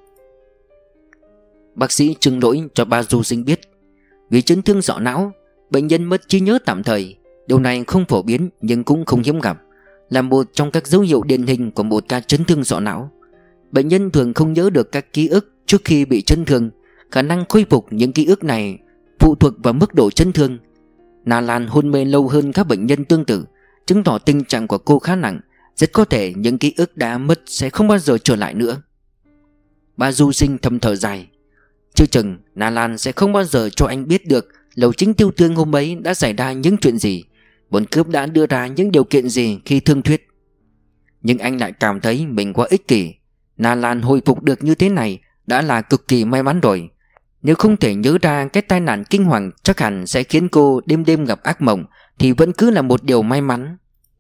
Speaker 1: bác sĩ Trương Lỗi cho bà Du Sinh biết, vì chấn thương sọ não, bệnh nhân mất trí nhớ tạm thời. Điều này không phổ biến nhưng cũng không hiếm gặp, là một trong các dấu hiệu điển hình của một ca chấn thương sọ não. Bệnh nhân thường không nhớ được các ký ức trước khi bị chấn thương. Khả năng khôi phục những ký ức này phụ thuộc vào mức độ chấn thương. Na Lan hôn mê lâu hơn các bệnh nhân tương tự, chứng tỏ tình trạng của cô khá nặng. Rất có thể những ký ức đã mất sẽ không bao giờ trở lại nữa. Bà Du Sinh thầm thở dài. Chưa chừng Na Lan sẽ không bao giờ cho anh biết được Lầu Chính Tiêu Tương hôm ấy đã xảy ra những chuyện gì, bọn cướp đã đưa ra những điều kiện gì khi thương thuyết. Nhưng anh lại cảm thấy mình quá ích kỷ. Na Lan hồi phục được như thế này đã là cực kỳ may mắn rồi. Nếu không thể nhớ ra cái tai nạn kinh hoàng chắc hẳn sẽ khiến cô đêm đêm gặp ác mộng, thì vẫn cứ là một điều may mắn.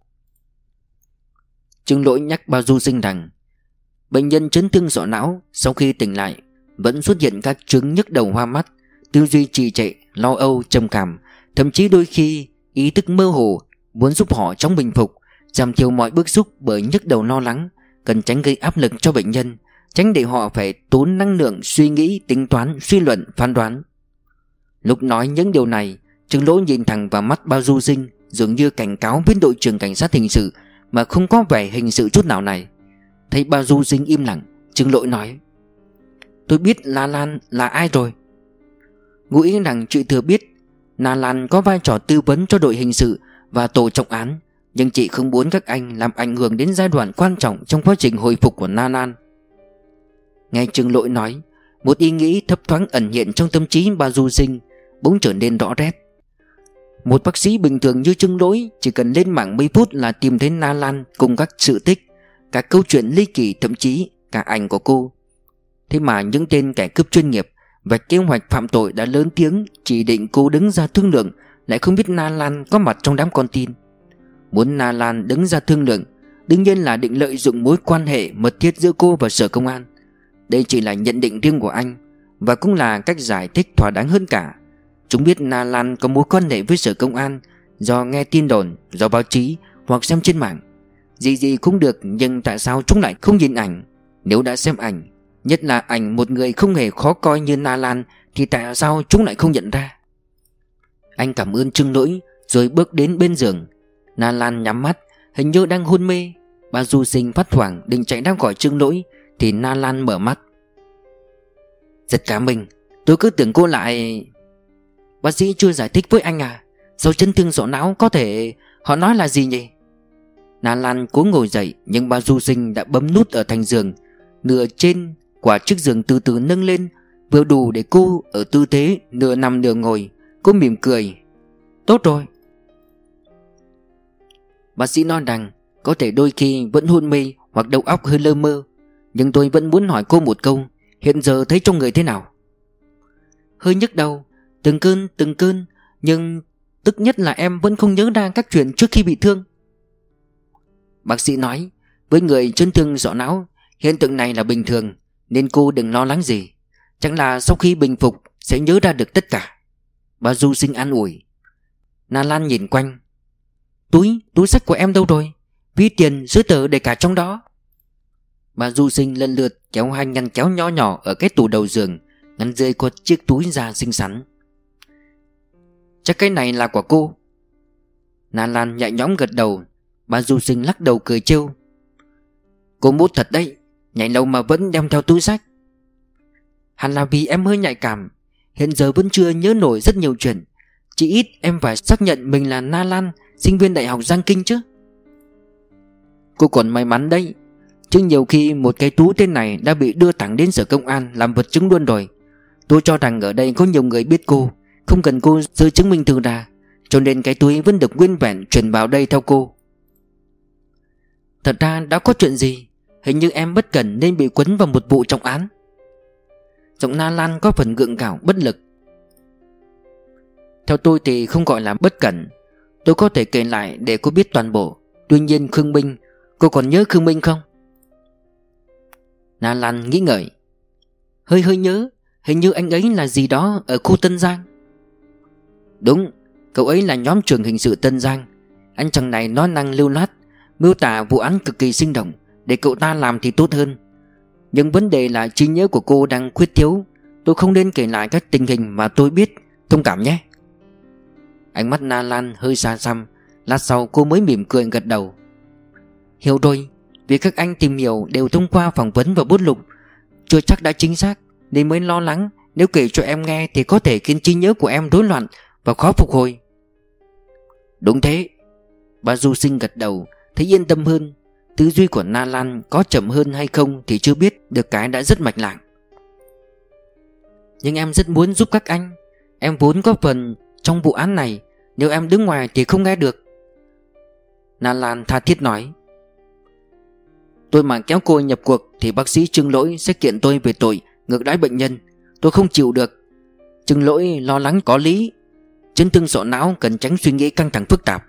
Speaker 1: Trương Lỗi nhắc bà Du Sinh rằng bệnh nhân chấn thương sọ não sau khi tỉnh lại vẫn xuất hiện các chứng nhức đầu, hoa mắt, tư duy trì trệ, lo âu, trầm cảm, thậm chí đôi khi ý thức mơ hồ. Muốn giúp họ chóng bình phục, giảm thiểu mọi bức xúc bởi nhức đầu lo lắng, cần tránh gây áp lực cho bệnh nhân, tránh để họ phải tốn năng lượng suy nghĩ, tính toán, suy luận, phán đoán. Lúc nói những điều này, Trương Lỗi nhìn thẳng vào mắt Bao Du Sinh, dường như cảnh cáo viên đội trưởng cảnh sát hình sự mà không có vẻ hình sự chút nào này. Thấy Bao Du Sinh im lặng, Trương Lỗi nói: Tôi biết La Lan là ai rồi. Ngụ ý rằng chị thừa biết Na Lan có vai trò tư vấn cho đội hình sự và tổ trọng án, nhưng chị không muốn các anh làm ảnh hưởng đến giai đoạn quan trọng trong quá trình hồi phục của Na Lan. Nghe Trương Lỗi nói, một ý nghĩ thấp thoáng ẩn hiện trong tâm trí Bao Du Sinh bỗng trở nên rõ rét. Một bác sĩ bình thường như Trương Lỗi chỉ cần lên mạng mấy phút là tìm thấy Na Lan cùng các sự tích, các câu chuyện ly kỳ, thậm chí cả ảnh của cô. Thế mà những tên kẻ cướp chuyên nghiệp vạch kế hoạch phạm tội đã lớn tiếng chỉ định cô đứng ra thương lượng lại không biết Na Lan có mặt trong đám con tin. Muốn Na Lan đứng ra thương lượng đương nhiên là định lợi dụng mối quan hệ mật thiết giữa cô và sở công an. Đây chỉ là nhận định riêng của anh, và cũng là cách giải thích thỏa đáng hơn cả. Chúng biết Na Lan có mối quan hệ với sở công an do nghe tin đồn, do báo chí hoặc xem trên mạng. Gì gì cũng được, nhưng tại sao chúng lại không nhìn ảnh? Nếu đã xem ảnh, nhất là ảnh một người không hề khó coi như Na Lan, thì tại sao chúng lại không nhận ra? Anh cảm ơn Trương Lỗi rồi bước đến bên giường. Na Lan nhắm mắt, hình như đang hôn mê. Bà Du Sinh phát hoảng định chạy ra khỏi Trương Lỗi thì Na Lan mở mắt. Giật cả mình, tôi cứ tưởng cô lại... Bác sĩ chưa giải thích với anh à? Do chấn thương sọ não có thể... Họ nói là gì nhỉ? Na Lan cố ngồi dậy, nhưng bà Du Sinh đã bấm nút ở thành giường. Nửa trên quả chiếc giường từ từ nâng lên, vừa đủ để cô ở tư thế nửa nằm nửa ngồi. Cô mỉm cười. Tốt rồi. Bác sĩ nói rằng có thể đôi khi vẫn hôn mê hoặc đầu óc hơi lơ mơ, nhưng tôi vẫn muốn hỏi cô một câu. Hiện giờ thấy trong người thế nào? Hơi nhức đầu, từng cơn, nhưng tức nhất là em vẫn không nhớ ra các chuyện trước khi bị thương. Bác sĩ nói, với người chấn thương sọ não, hiện tượng này là bình thường, nên cô đừng lo lắng gì. Chẳng là sau khi bình phục sẽ nhớ ra được tất cả. Bà Du Sinh an ủi. Na Lan nhìn quanh. Túi xách của em đâu rồi? Ví tiền, giấy tờ để cả trong đó. Bà Du Sinh lần lượt kéo hai ngăn kéo nhỏ nhỏ ở cái tủ đầu giường. Ngăn dưới có chiếc túi da xinh xắn. Chắc cái này là của cô. Na Lan nhẹ nhõm gật đầu. Bà Du Sinh lắc đầu cười trêu. Cô mốt thật đấy. Nhảy lầu mà vẫn đem theo túi sách. Hẳn là vì em hơi nhạy cảm. Hiện giờ vẫn chưa nhớ nổi rất nhiều chuyện. Chỉ ít em phải xác nhận mình là Na Lan, sinh viên đại học Giang Kinh chứ. Cô còn may mắn đấy, chứ nhiều khi một cái túi tên này đã bị đưa thẳng đến sở công an làm vật chứng luôn rồi. Tôi cho rằng ở đây có nhiều người biết cô, không cần cô giơ chứng minh thư ra, cho nên cái túi vẫn được nguyên vẹn chuyển vào đây theo cô. Thật ra đã có chuyện gì? Hình như em bất cẩn nên bị quấn vào một vụ trọng án. Giọng Na Lan có phần gượng gạo bất lực. Theo tôi thì không gọi là bất cẩn. Tôi có thể kể lại để cô biết toàn bộ. Tuy nhiên Khương Minh, cô còn nhớ Khương Minh không? Na Lan nghĩ ngợi. Hơi nhớ. Hình như anh ấy là gì đó ở khu Tân Giang. Đúng, cậu ấy là nhóm trưởng hình sự Tân Giang. Anh chàng này nói năng lưu loát, miêu tả vụ án cực kỳ sinh động. Để cậu ta làm thì tốt hơn. Nhưng vấn đề là trí nhớ của cô đang khuyết thiếu. Tôi không nên kể lại các tình hình mà tôi biết. Thông cảm nhé. Ánh mắt Na Lan hơi xa xăm. Lát sau cô mới mỉm cười gật đầu. Hiểu rồi. Vì các anh tìm hiểu đều thông qua phỏng vấn và bút lục, chưa chắc đã chính xác, nên mới lo lắng nếu kể cho em nghe thì có thể khiến trí nhớ của em rối loạn và khó phục hồi. Đúng thế. Bà Du Sinh gật đầu, thấy yên tâm hơn. Tư duy của Na Lan có chậm hơn hay không thì chưa biết, được cái đã rất mạch lạc. Nhưng em rất muốn giúp các anh. Em vốn có phần trong vụ án này. Nếu em đứng ngoài thì không nghe được. Na Lan tha thiết nói. Tôi mà kéo cô nhập cuộc thì bác sĩ Trương Lỗi sẽ kiện tôi về tội ngược đãi bệnh nhân. Tôi không chịu được. Trương Lỗi lo lắng có lý. Chấn thương sọ não cần tránh suy nghĩ căng thẳng phức tạp.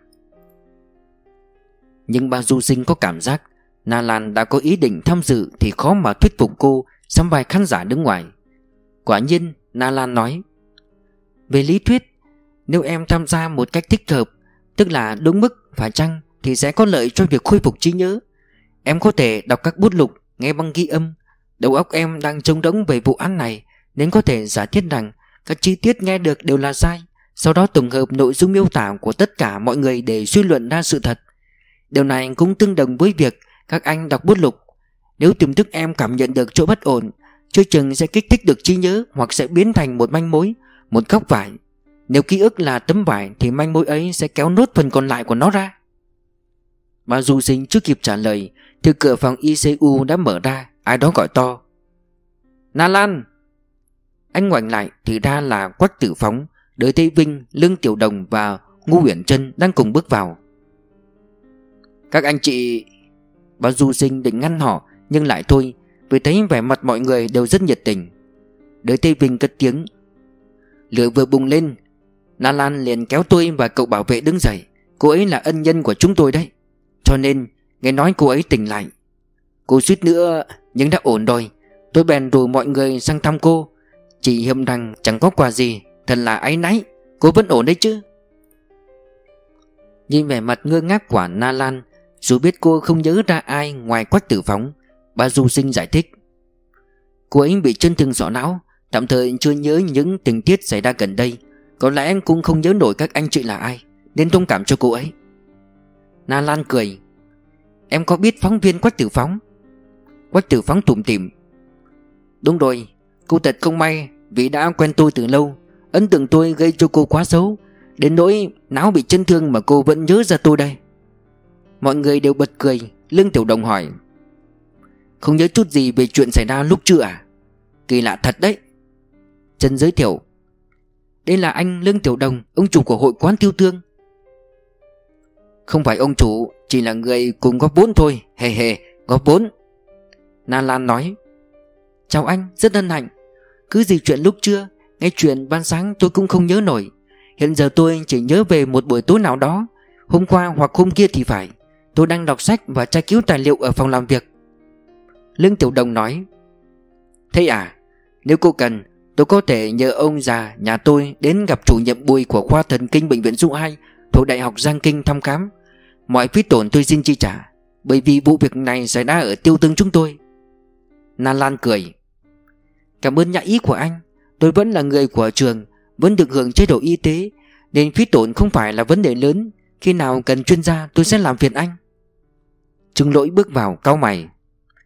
Speaker 1: Nhưng bà Du Sinh có cảm giác Na Lan đã có ý định tham dự thì khó mà thuyết phục cô sắm vai khán giả đứng ngoài. Quả nhiên Na Lan nói. Về lý thuyết, nếu em tham gia một cách thích hợp, tức là đúng mức phải chăng, thì sẽ có lợi cho việc khôi phục trí nhớ. Em có thể đọc các bút lục, nghe băng ghi âm. Đầu óc em đang trống rỗng về vụ án này, nên có thể giả thiết rằng các chi tiết nghe được đều là sai. Sau đó tổng hợp nội dung miêu tả của tất cả mọi người để suy luận ra sự thật. Điều này cũng tương đồng với việc các anh đọc bút lục. Nếu tiềm thức em cảm nhận được chỗ bất ổn, chưa chừng sẽ kích thích được trí nhớ, hoặc sẽ biến thành một manh mối, một góc vải. Nếu ký ức là tấm vải thì manh mối ấy sẽ kéo nốt phần còn lại của nó ra. Bà Du Sinh chưa kịp trả lời thì cửa phòng ICU đã mở ra. Ai đó gọi to. Na Lan. Anh ngoảnh lại thì ra là Quách Tử Phóng, Đới Thế Vinh, Lương Tiểu Đồng và Ngô Uyển Trân đang cùng bước vào. Các anh chị... Bà Du Sinh định ngăn họ nhưng lại thôi, vì thấy vẻ mặt mọi người đều rất nhiệt tình. Đới Thế Vinh cất tiếng. Lửa vừa bùng lên, Na Lan liền kéo tôi và cậu bảo vệ đứng dậy. Cô ấy là ân nhân của chúng tôi đấy. Cho nên nghe nói cô ấy tỉnh lại. Cô suýt nữa nhưng đã ổn rồi. Tôi bèn rủ mọi người sang thăm cô. Chỉ hiềm rằng chẳng có quà gì. Thật là áy náy. Cô vẫn ổn đấy chứ? Nhìn vẻ mặt ngơ ngác của Na Lan, dù biết cô không nhớ ra ai ngoài Quách Tử Phóng, bà Du Sinh giải thích. Cô ấy bị chấn thương sọ não, tạm thời chưa nhớ những tình tiết xảy ra gần đây. Có lẽ anh cũng không nhớ nổi các anh chị là ai, nên thông cảm cho cô ấy. Na Lan cười. Em có biết phóng viên Quách Tử Phóng? Quách Tử Phóng tủm tỉm. Đúng rồi, cô thật không may vì đã quen tôi từ lâu. Ấn tượng tôi gây cho cô quá xấu, đến nỗi não bị chấn thương mà cô vẫn nhớ ra tôi đây. Mọi người đều bật cười. Lương Tiểu Đồng hỏi. Không nhớ chút gì về chuyện xảy ra lúc trưa à? Kỳ lạ thật đấy. Trần giới thiệu. Đây là anh Lương Tiểu Đồng, ông chủ của hội quán Tiêu Tương. Không phải ông chủ, chỉ là người cùng góp vốn thôi. Hề hề, góp vốn. Na Lan nói. Chào anh, rất hân hạnh. Cứ gì chuyện lúc trưa, nghe chuyện ban sáng tôi cũng không nhớ nổi. Hiện giờ tôi chỉ nhớ về một buổi tối nào đó, hôm qua hoặc hôm kia thì phải. Tôi đang đọc sách và tra cứu tài liệu ở phòng làm việc. Lương Tiểu Đồng nói. Thế à? Nếu cô cần, tôi có thể nhờ ông già nhà tôi đến gặp chủ nhiệm Bùi của khoa thần kinh bệnh viện Dụ 2 thuộc Đại học Giang Kinh thăm khám. Mọi phí tổn tôi xin chi trả, bởi vì vụ việc này xảy ra ở Tiêu Tương chúng tôi. Na Lan cười. Cảm ơn nhã ý của anh. Tôi vẫn là người của trường, vẫn được hưởng chế độ y tế, nên phí tổn không phải là vấn đề lớn. Khi nào cần chuyên gia tôi sẽ làm phiền anh. Trương Lỗi bước vào cau mày.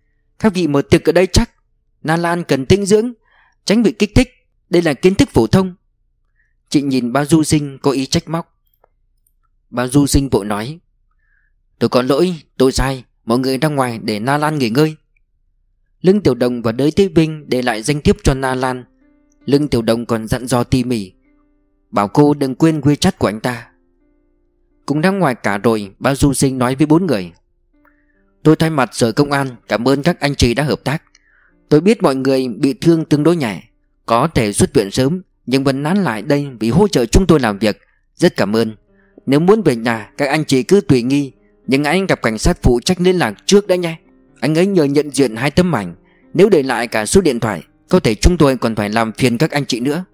Speaker 1: Các vị mở tiệc ở đây chắc. Na Lan cần tĩnh dưỡng, tránh bị kích thích. Đây là kiến thức phổ thông. Chị nhìn Bao Du Sinh có ý trách móc. Bao Du Sinh vội nói: Tôi có lỗi, tôi sai. Mọi người ra ngoài để Na Lan nghỉ ngơi. Lương Tiểu Đồng và Đới Thế Vinh để lại danh thiếp cho Na Lan. Lương Tiểu Đồng còn dặn dò tỉ mỉ, bảo cô đừng quên WeChat của anh ta. Cũng ra ngoài cả rồi, Bao Du Sinh nói với 4 người: Tôi thay mặt Sở Công an cảm ơn các anh chị đã hợp tác. Tôi biết mọi người bị thương tương đối nhẹ, có thể xuất viện sớm, nhưng vẫn nán lại đây vì hỗ trợ chúng tôi làm việc. Rất cảm ơn. Nếu muốn về nhà, các anh chị cứ tùy nghi, nhưng anh gặp cảnh sát phụ trách liên lạc trước đấy nha. Anh ấy nhờ nhận diện 2 tấm ảnh. Nếu để lại cả số điện thoại, có thể chúng tôi còn phải làm phiền các anh chị nữa.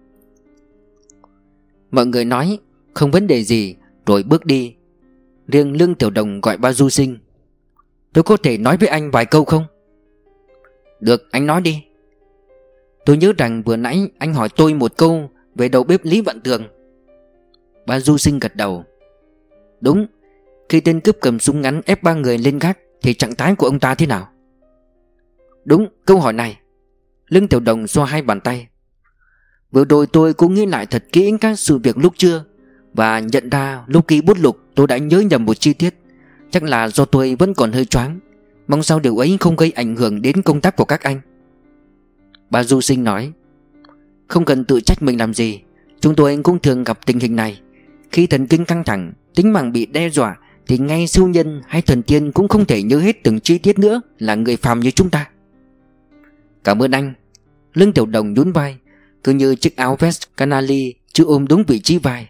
Speaker 1: Mọi người nói không vấn đề gì rồi bước đi. Riêng Lương Tiểu Đồng gọi Bao Du Sinh: Tôi có thể nói với anh vài câu không? Được, anh nói đi. Tôi nhớ rằng vừa nãy anh hỏi tôi một câu về đầu bếp Lý Vạn Tường. Bao Du Sinh gật đầu: Đúng. Khi tên cướp cầm súng ngắn ép 3 người lên gác thì trạng thái của ông ta thế nào? Đúng, câu hỏi này. Lương Tiểu Đồng xoa 2 bàn tay: Vừa rồi tôi cũng nghĩ lại thật kỹ các sự việc lúc trưa, và nhận ra lúc ký bút lục tôi đã nhớ nhầm một chi tiết. Chắc là do tôi vẫn còn hơi choáng. Mong sao điều ấy không gây ảnh hưởng đến công tác của các anh. Bao Du Sinh nói: Không cần tự trách mình làm gì. Chúng tôi cũng thường gặp tình hình này. Khi thần kinh căng thẳng, tính mạng bị đe dọa, thì ngay siêu nhân hay thần tiên cũng không thể nhớ hết từng chi tiết nữa là người phàm như chúng ta. Cảm ơn anh. Lương Tiểu Đồng nhún vai, cứ như chiếc áo vest canali chưa ôm đúng vị trí vai.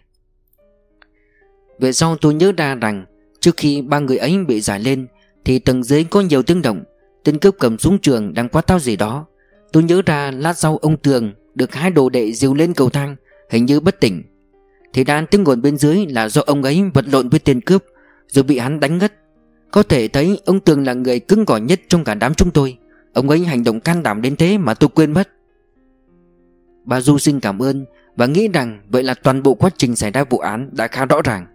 Speaker 1: Về sau tôi nhớ ra rằng trước khi 3 người ấy bị giải lên thì tầng dưới có nhiều tiếng động. Tên cướp cầm súng trường đang quát tháo gì đó. Tôi nhớ ra lát sau ông Tường được 2 đồ đệ dìu lên cầu thang, hình như bất tỉnh. Thì ra tiếng ồn bên dưới là do ông ấy vật lộn với tên cướp rồi bị hắn đánh ngất. Có thể thấy ông Tường là người cứng cỏi nhất trong cả đám chúng tôi. Ông ấy hành động can đảm đến thế mà tôi quên mất. Bà Du Sinh cảm ơn và nghĩ rằng vậy là toàn bộ quá trình xảy ra vụ án đã khá rõ ràng.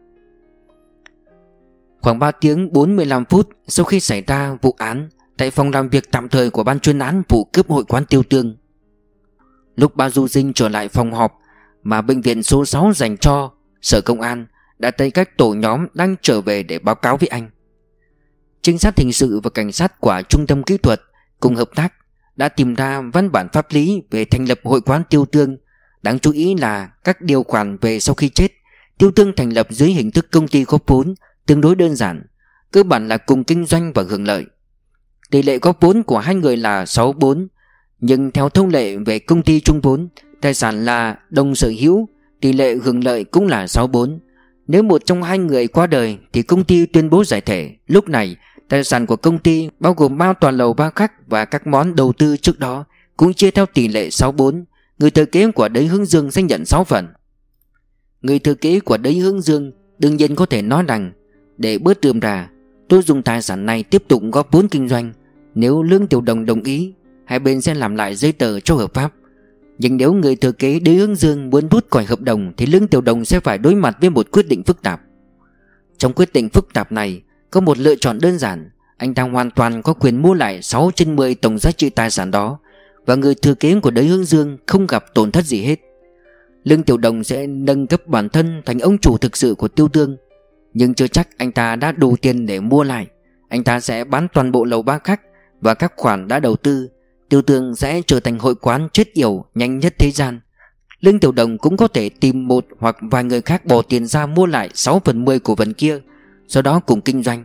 Speaker 1: Khoảng 3 tiếng 45 phút sau khi xảy ra vụ án, tại phòng làm việc tạm thời của ban chuyên án vụ cướp hội quán Tiêu Tương, lúc Bao Du Sinh trở lại phòng họp mà bệnh viện số 6 dành cho Sở Công an, đã thấy các tổ nhóm đang trở về để báo cáo với anh. Trinh sát hình sự và cảnh sát của Trung tâm Kỹ thuật cùng hợp tác đã tìm ra văn bản pháp lý về thành lập hội quán Tiêu Tương. Đáng chú ý là các điều khoản về sau khi chết, Tiêu Tương thành lập dưới hình thức công ty góp vốn tương đối đơn giản, cơ bản là cùng kinh doanh và hưởng lợi. Tỷ lệ góp vốn của 2 người là 6-4, nhưng theo thông lệ về công ty chung vốn, tài sản là đồng sở hữu, tỷ lệ hưởng lợi cũng là 6-4. Nếu một trong 2 người qua đời thì công ty tuyên bố giải thể. Lúc này tài sản của công ty bao gồm 3 tòa lầu 3 khách và các món đầu tư trước đó cũng chia theo tỷ lệ 6-4. Người thừa kế của Đới Hướng Dương sẽ nhận 6 phần. Người thừa kế của Đới Hướng Dương đương nhiên có thể nói rằng để bớt rườm rà, tôi dùng tài sản này tiếp tục góp vốn kinh doanh. Nếu Lương Tiểu Đồng đồng ý, hai bên sẽ làm lại giấy tờ cho hợp pháp. Nhưng nếu người thừa kế Đới Hướng Dương muốn rút khỏi hợp đồng thì Lương Tiểu Đồng sẽ phải đối mặt với một quyết định phức tạp. Trong quyết định phức tạp này có một lựa chọn đơn giản: anh ta hoàn toàn có quyền mua lại 6/10 tổng giá trị tài sản đó, và người thừa kế của Đới Hướng Dương không gặp tổn thất gì hết. Lương Tiểu Đồng sẽ nâng cấp bản thân thành ông chủ thực sự của Tiêu Tương. Nhưng chưa chắc anh ta đã đủ tiền để mua lại. Anh ta sẽ bán toàn bộ lầu 3 khách và các khoản đã đầu tư. Tiêu Tương sẽ trở thành hội quán chết yểu nhanh nhất thế gian. Lương Tiểu Đồng cũng có thể tìm một hoặc vài người khác bỏ tiền ra mua lại 6/10 cổ phần kia, sau đó cùng kinh doanh.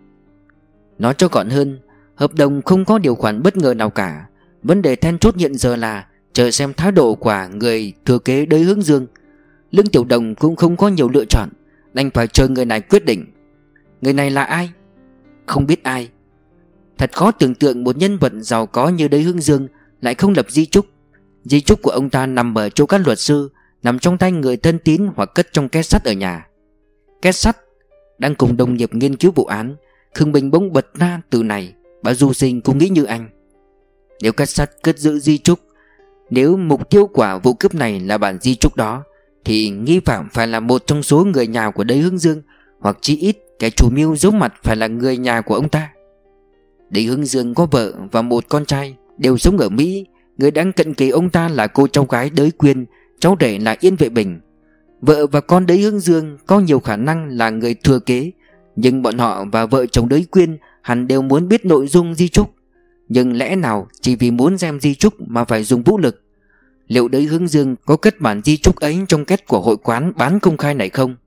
Speaker 1: Nói cho gọn hơn, hợp đồng không có điều khoản bất ngờ nào cả. Vấn đề then chốt hiện giờ là chờ xem thái độ của người thừa kế Đới Hướng Dương. Lương Tiểu Đồng cũng không có nhiều lựa chọn, đành phải chờ người này quyết định. Người này là ai? Không biết ai. Thật khó tưởng tượng một nhân vật giàu có như Đới Hướng Dương lại không lập di chúc. Di chúc của ông ta nằm ở chỗ các luật sư, nằm trong tay người thân tín hoặc cất trong két sắt ở nhà. Két sắt. Đang cùng đồng nghiệp nghiên cứu vụ án, Khương Bình bỗng bật ra từ này. Bà Du Sinh cũng nghĩ như anh. Nếu két sắt cất giữ di chúc, nếu mục tiêu của vụ cướp này là bản di chúc đó, thì nghi phạm phải là một trong số người nhà của Đới Hướng Dương, hoặc chí ít kẻ chủ mưu giấu mặt phải là người nhà của ông ta. Lý Hướng Dương có vợ và một con trai, đều sống ở Mỹ. Người đang cận kề ông ta là cô cháu gái Đới Quyên, cháu rể là Yên Vệ Bình. Vợ và con Đới Hướng Dương có nhiều khả năng là người thừa kế, nhưng bọn họ và vợ chồng Đới Quyên hẳn đều muốn biết nội dung di chúc. Nhưng lẽ nào chỉ vì muốn xem di chúc mà phải dùng vũ lực? Liệu Đới Hướng Dương có cất bản di chúc ấy trong két của hội quán bán công khai này không?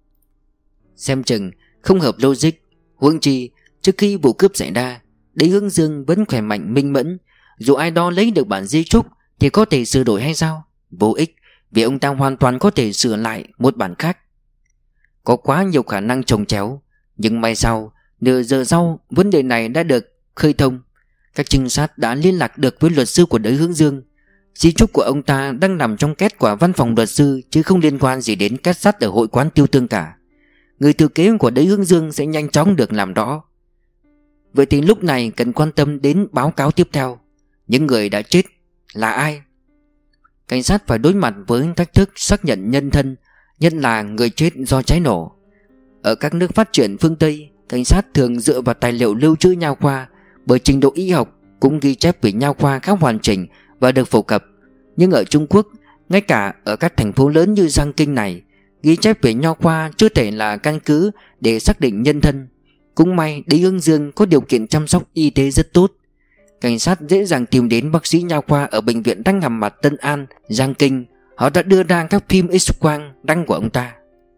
Speaker 1: Xem chừng không hợp logic. Huống chi trước khi vụ cướp xảy ra, Đới Hướng Dương vẫn khỏe mạnh minh mẫn. Dù ai đó lấy được bản di chúc thì có thể sửa đổi hay sao? Vô ích, vì ông ta hoàn toàn có thể sửa lại một bản khác. Có quá nhiều khả năng chồng chéo. Nhưng may sao, nửa giờ sau vấn đề này đã được khơi thông. Các trinh sát đã liên lạc được với luật sư của Đới Hướng Dương. Di chúc của ông ta đang nằm trong két của văn phòng luật sư, chứ không liên quan gì đến két sắt ở hội quán Tiêu Tương cả. Người thừa kế của Đới Hướng Dương sẽ nhanh chóng được làm rõ. Vậy thì lúc này cần quan tâm đến báo cáo tiếp theo. Những người đã chết là ai? Cảnh sát phải đối mặt với thách thức xác nhận nhân thân, nhất là người chết do cháy nổ. Ở các nước phát triển phương Tây, cảnh sát thường dựa vào tài liệu lưu trữ nha khoa, bởi trình độ y học cũng ghi chép về nha khoa khá hoàn chỉnh và được phổ cập. Nhưng ở Trung Quốc, ngay cả ở các thành phố lớn như Giang Kinh này, ghi chép về nha khoa chưa thể là căn cứ để xác định nhân thân. Cũng may Đới Hướng Dương có điều kiện chăm sóc y tế rất tốt. Cảnh sát dễ dàng tìm đến bác sĩ nha khoa ở bệnh viện đang nằm mặt Tân An, Giang Kinh. Họ đã đưa ra các phim X-quang đăng của ông ta.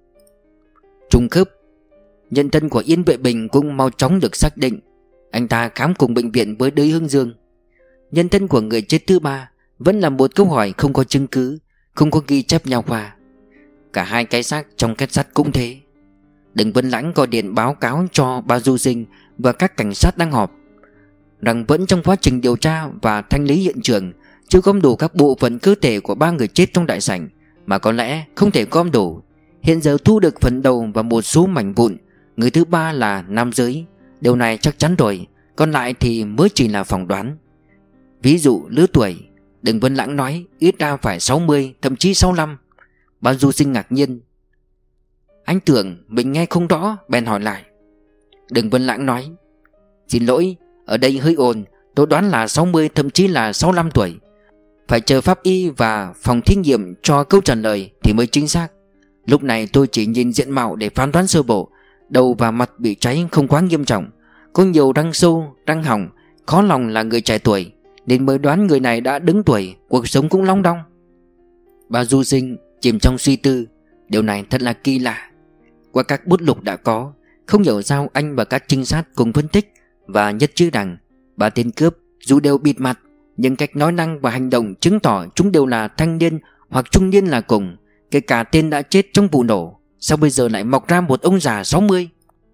Speaker 1: Trùng khớp. Nhân thân của Yên Vệ Bình cũng mau chóng được xác định. Anh ta khám cùng bệnh viện với Đới Hướng Dương. Nhân thân của người chết thứ ba vẫn là một câu hỏi không có chứng cứ, không có ghi chép nha khoa. Cả hai cái xác trong két sắt cũng thế. Đừng Vân Lãng gọi điện báo cáo cho Ba Du Sinh và các cảnh sát đang họp rằng vẫn trong quá trình điều tra và thanh lý hiện trường, chưa gom đủ các bộ phận cơ thể của ba người chết trong đại sảnh, mà có lẽ không thể gom đủ. Hiện giờ thu được phần đầu và một số mảnh vụn. Người thứ ba là nam giới. Điều này chắc chắn rồi, còn lại thì mới chỉ là phỏng đoán. Ví dụ lứa tuổi, Đừng Vân Lãng nói ít ra phải 60, thậm chí 65. Ba Du Sinh ngạc nhiên. Anh tưởng mình nghe không rõ, bèn hỏi lại. Đừng Vân Lãng nói, xin lỗi, ở đây hơi ồn, tôi đoán là 60, thậm chí là 65 tuổi. Phải chờ pháp y và phòng thí nghiệm cho câu trả lời thì mới chính xác. Lúc này tôi chỉ nhìn diện mạo để phán đoán sơ bộ. Đầu và mặt bị cháy không quá nghiêm trọng, có nhiều răng sâu, răng hỏng, khó lòng là người trẻ tuổi, nên mới đoán người này đã đứng tuổi, cuộc sống cũng long đong. Bà Du Sinh chìm trong suy tư. Điều này thật là kỳ lạ. Qua các bút lục đã có, không hiểu sao anh và các trinh sát cùng phân tích và nhất trí rằng ba tên cướp dù đều bịt mặt, nhưng cách nói năng và hành động chứng tỏ chúng đều là thanh niên hoặc trung niên là cùng. Kể cả tên đã chết trong vụ nổ, sao bây giờ lại mọc ra một ông già 60?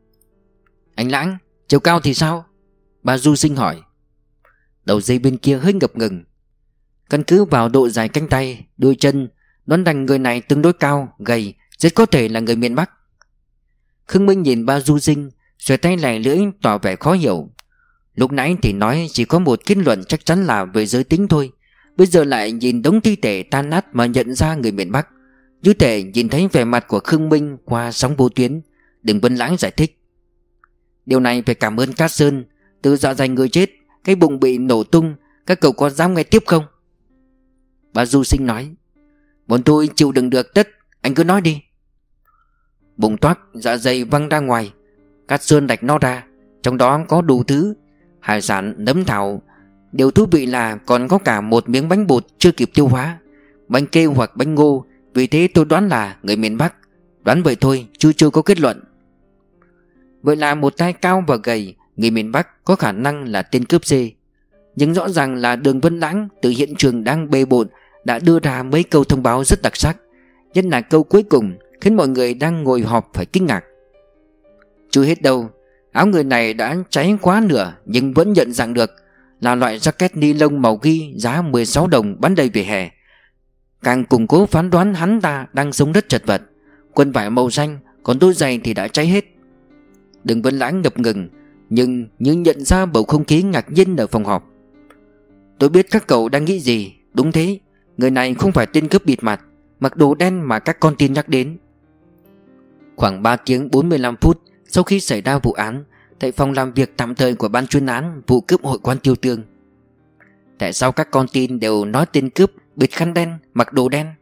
Speaker 1: Anh Lãng, chiều cao thì sao? Bà Du Sinh hỏi. Đầu dây bên kia hơi ngập ngừng. Căn cứ vào độ dài cánh tay, đôi chân, đoán rằng người này tương đối cao, gầy, rất có thể là người miền Bắc. Khương Minh nhìn bà Du Sinh, xoay tay lẻ lưỡi tỏ vẻ khó hiểu. Lúc nãy thì nói chỉ có một kết luận chắc chắn là về giới tính thôi, bây giờ lại nhìn đống thi thể tan nát mà nhận ra người miền Bắc. Như thể nhìn thấy vẻ mặt của Khương Minh qua sóng vô tuyến. Đừng Vân Lãng giải thích. Điều này phải cảm ơn Cát Sơn. Từ dạ dày người chết, cái bụng bị nổ tung, các cậu có dám nghe tiếp không? Bà Du Sinh nói. Bọn tôi chịu đựng được tất, anh cứ nói đi. Bụng toác, dạ dày văng ra ngoài. Cát Sơn đạch nó ra, trong đó có đủ thứ, hải sản, nấm thảo. Điều thú vị là còn có cả một miếng bánh bột chưa kịp tiêu hóa, bánh kêu hoặc bánh ngô. Vì thế tôi đoán là người miền Bắc. Đoán vậy thôi, chưa có kết luận. Vậy là một tay cao và gầy, người miền Bắc có khả năng là tên cướp C. Nhưng rõ ràng là Đường Vân Lãng từ hiện trường đang bê bộn đã đưa ra mấy câu thông báo rất đặc sắc. Nhất là câu cuối cùng khiến mọi người đang ngồi họp phải kinh ngạc. Chưa hết đâu, áo người này đã cháy quá nửa nhưng vẫn nhận dạng được là loại jacket ni lông màu ghi giá 16 đồng bán đầy vỉa hè. Càng củng cố phán đoán hắn ta đang sống rất chật vật. Quần vải màu xanh, còn đôi giày thì đã cháy hết. Đừng Vân Lãng ngập ngừng, nhưng nhận ra bầu không khí ngạc nhiên ở phòng họp. Tôi biết các cậu đang nghĩ gì. Đúng thế, người này không phải tên cướp bịt mặt, mặc đồ đen mà các con tin nhắc đến. Khoảng 3 tiếng 45 phút sau khi xảy ra vụ án, tại phòng làm việc tạm thời của ban chuyên án vụ cướp hội quán Tiêu Tương. Tại sao các con tin đều nói tên cướp bịt khăn đen, mặc đồ đen?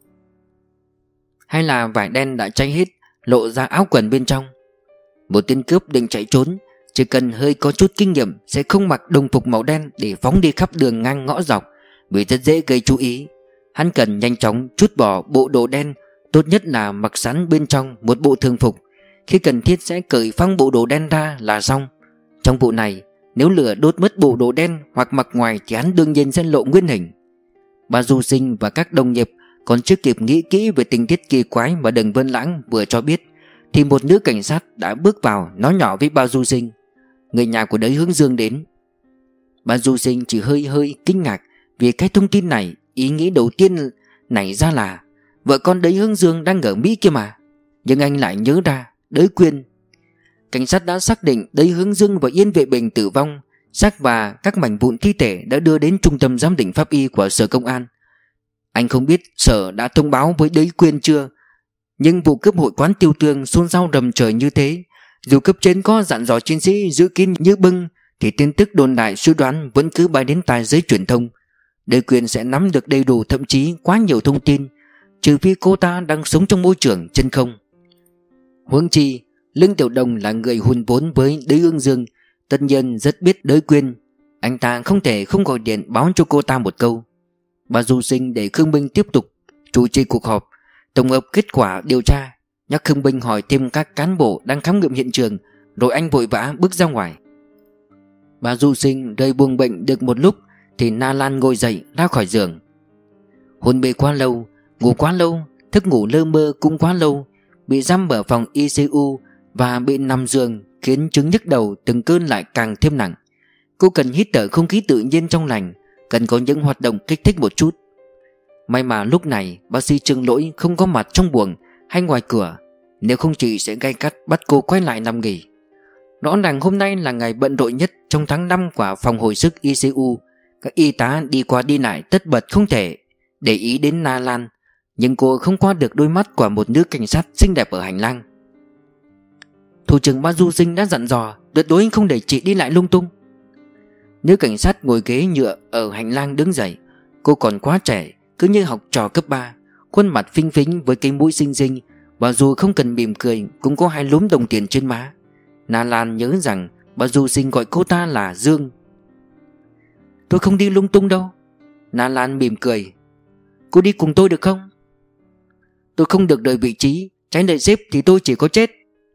Speaker 1: Hay là vải đen đã cháy hết, lộ ra áo quần bên trong? Một tên cướp định chạy trốn, chỉ cần hơi có chút kinh nghiệm sẽ không mặc đồng phục màu đen để phóng đi khắp đường ngang ngõ dọc, vì rất dễ gây chú ý. Hắn cần nhanh chóng trút bỏ bộ đồ đen, tốt nhất là mặc sẵn bên trong một bộ thường phục. Khi cần thiết sẽ cởi phăng bộ đồ đen ra là xong. Trong vụ này, nếu lửa đốt mất bộ đồ đen hoặc mặc ngoài thì hắn đương nhiên sẽ lộ nguyên hình. Bà Du Sinh và các đồng nghiệp còn chưa kịp nghĩ kỹ về tình tiết kỳ quái mà Đừng Vân Lãng vừa cho biết, thì một nữ cảnh sát đã bước vào nói nhỏ với bà Du Sinh: người nhà của Đới Hướng Dương đến. Bà Du Sinh chỉ hơi kinh ngạc vì cái thông tin này. Ý nghĩ đầu tiên nảy ra là vợ con Đới Hướng Dương đang ở Mỹ kia mà. Nhưng anh lại nhớ ra Đới Quyên. Cảnh sát đã xác định Đới Hướng Dương và Yên Vệ Bình tử vong. Xác và các mảnh vụn thi thể đã đưa đến trung tâm giám định pháp y của Sở Công an. Anh không biết Sở đã thông báo với Đới Quyên chưa, nhưng vụ cướp hội quán Tiêu Tương xôn xao rầm trời như thế, dù cấp trên có dặn dò chiến sĩ giữ kín như bưng, thì tin tức đồn đại suy đoán vẫn cứ bay đến tai giới truyền thông. Đới Quyên sẽ nắm được đầy đủ, thậm chí quá nhiều thông tin, trừ phi cô ta đang sống trong môi trường chân không. Huống chi Lương Tiểu Đồng là người hùn vốn với Đới Hướng Dương, tất nhiên rất biết Đới Quyên. Anh ta không thể không gọi điện báo cho cô ta một câu. Bà Du Sinh để Khương Minh tiếp tục chủ trì cuộc họp, tổng hợp kết quả điều tra, nhắc Khương Minh hỏi thêm các cán bộ đang khám nghiệm hiện trường, rồi anh vội vã bước ra ngoài. Bà Du Sinh rời buồng bệnh được một lúc thì Na Lan ngồi dậy ra khỏi giường. Hôn mê quá lâu, ngủ quá lâu, thức ngủ lơ mơ cũng quá lâu, bị giam ở phòng ICU và bị nằm giường khiến chứng nhức đầu từng cơn lại càng thêm nặng. Cô cần hít thở không khí tự nhiên trong lành, cần có những hoạt động kích thích một chút. May mà lúc này bác sĩ Trương Lỗi không có mặt trong buồng hay ngoài cửa, nếu không chị sẽ gay gắt bắt cô quay lại nằm nghỉ. Rõ ràng hôm nay là ngày bận rộn nhất trong tháng 5 của phòng hồi sức ICU. Các y tá đi qua đi lại tất bật không thể để ý đến Na Lan, nhưng cô không qua được đôi mắt của một nữ cảnh sát xinh đẹp ở hành lang. Thủ trưởng Ba Du Sinh đã dặn dò tuyệt đối không để chị đi lại lung tung. Nữ cảnh sát ngồi ghế nhựa ở hành lang đứng dậy. Cô còn quá trẻ, cứ như học trò cấp 3, khuôn mặt phinh phính với cái mũi xinh xinh, và dù không cần mỉm cười cũng có hai lúm đồng tiền trên má. Na Lan nhớ rằng bà Du Sinh gọi cô ta là Dương. Tôi không đi lung tung đâu. Na Lan mỉm cười. Cô đi cùng tôi được không? Tôi không được đợi vị trí, tránh đợi sếp thì tôi chỉ có chết.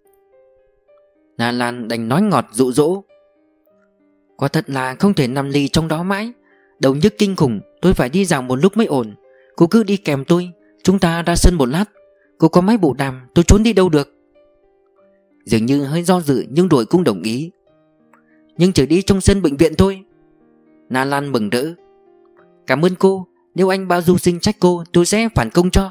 Speaker 1: Na Lan đành nói ngọt dụ dỗ. Quả thật là không thể nằm lì trong đó mãi, đầu nhức kinh khủng, tôi phải đi dạo một lúc mới ổn. Cô cứ đi kèm tôi, chúng ta ra sân một lát. Cô có máy bộ đàm, tôi trốn đi đâu được. Dường như hơi do dự nhưng rồi cũng đồng ý. Nhưng chỉ đi trong sân bệnh viện thôi. Na Lan mừng rỡ. Cảm ơn cô, nếu anh Ba Du Sinh trách cô tôi sẽ phản công cho.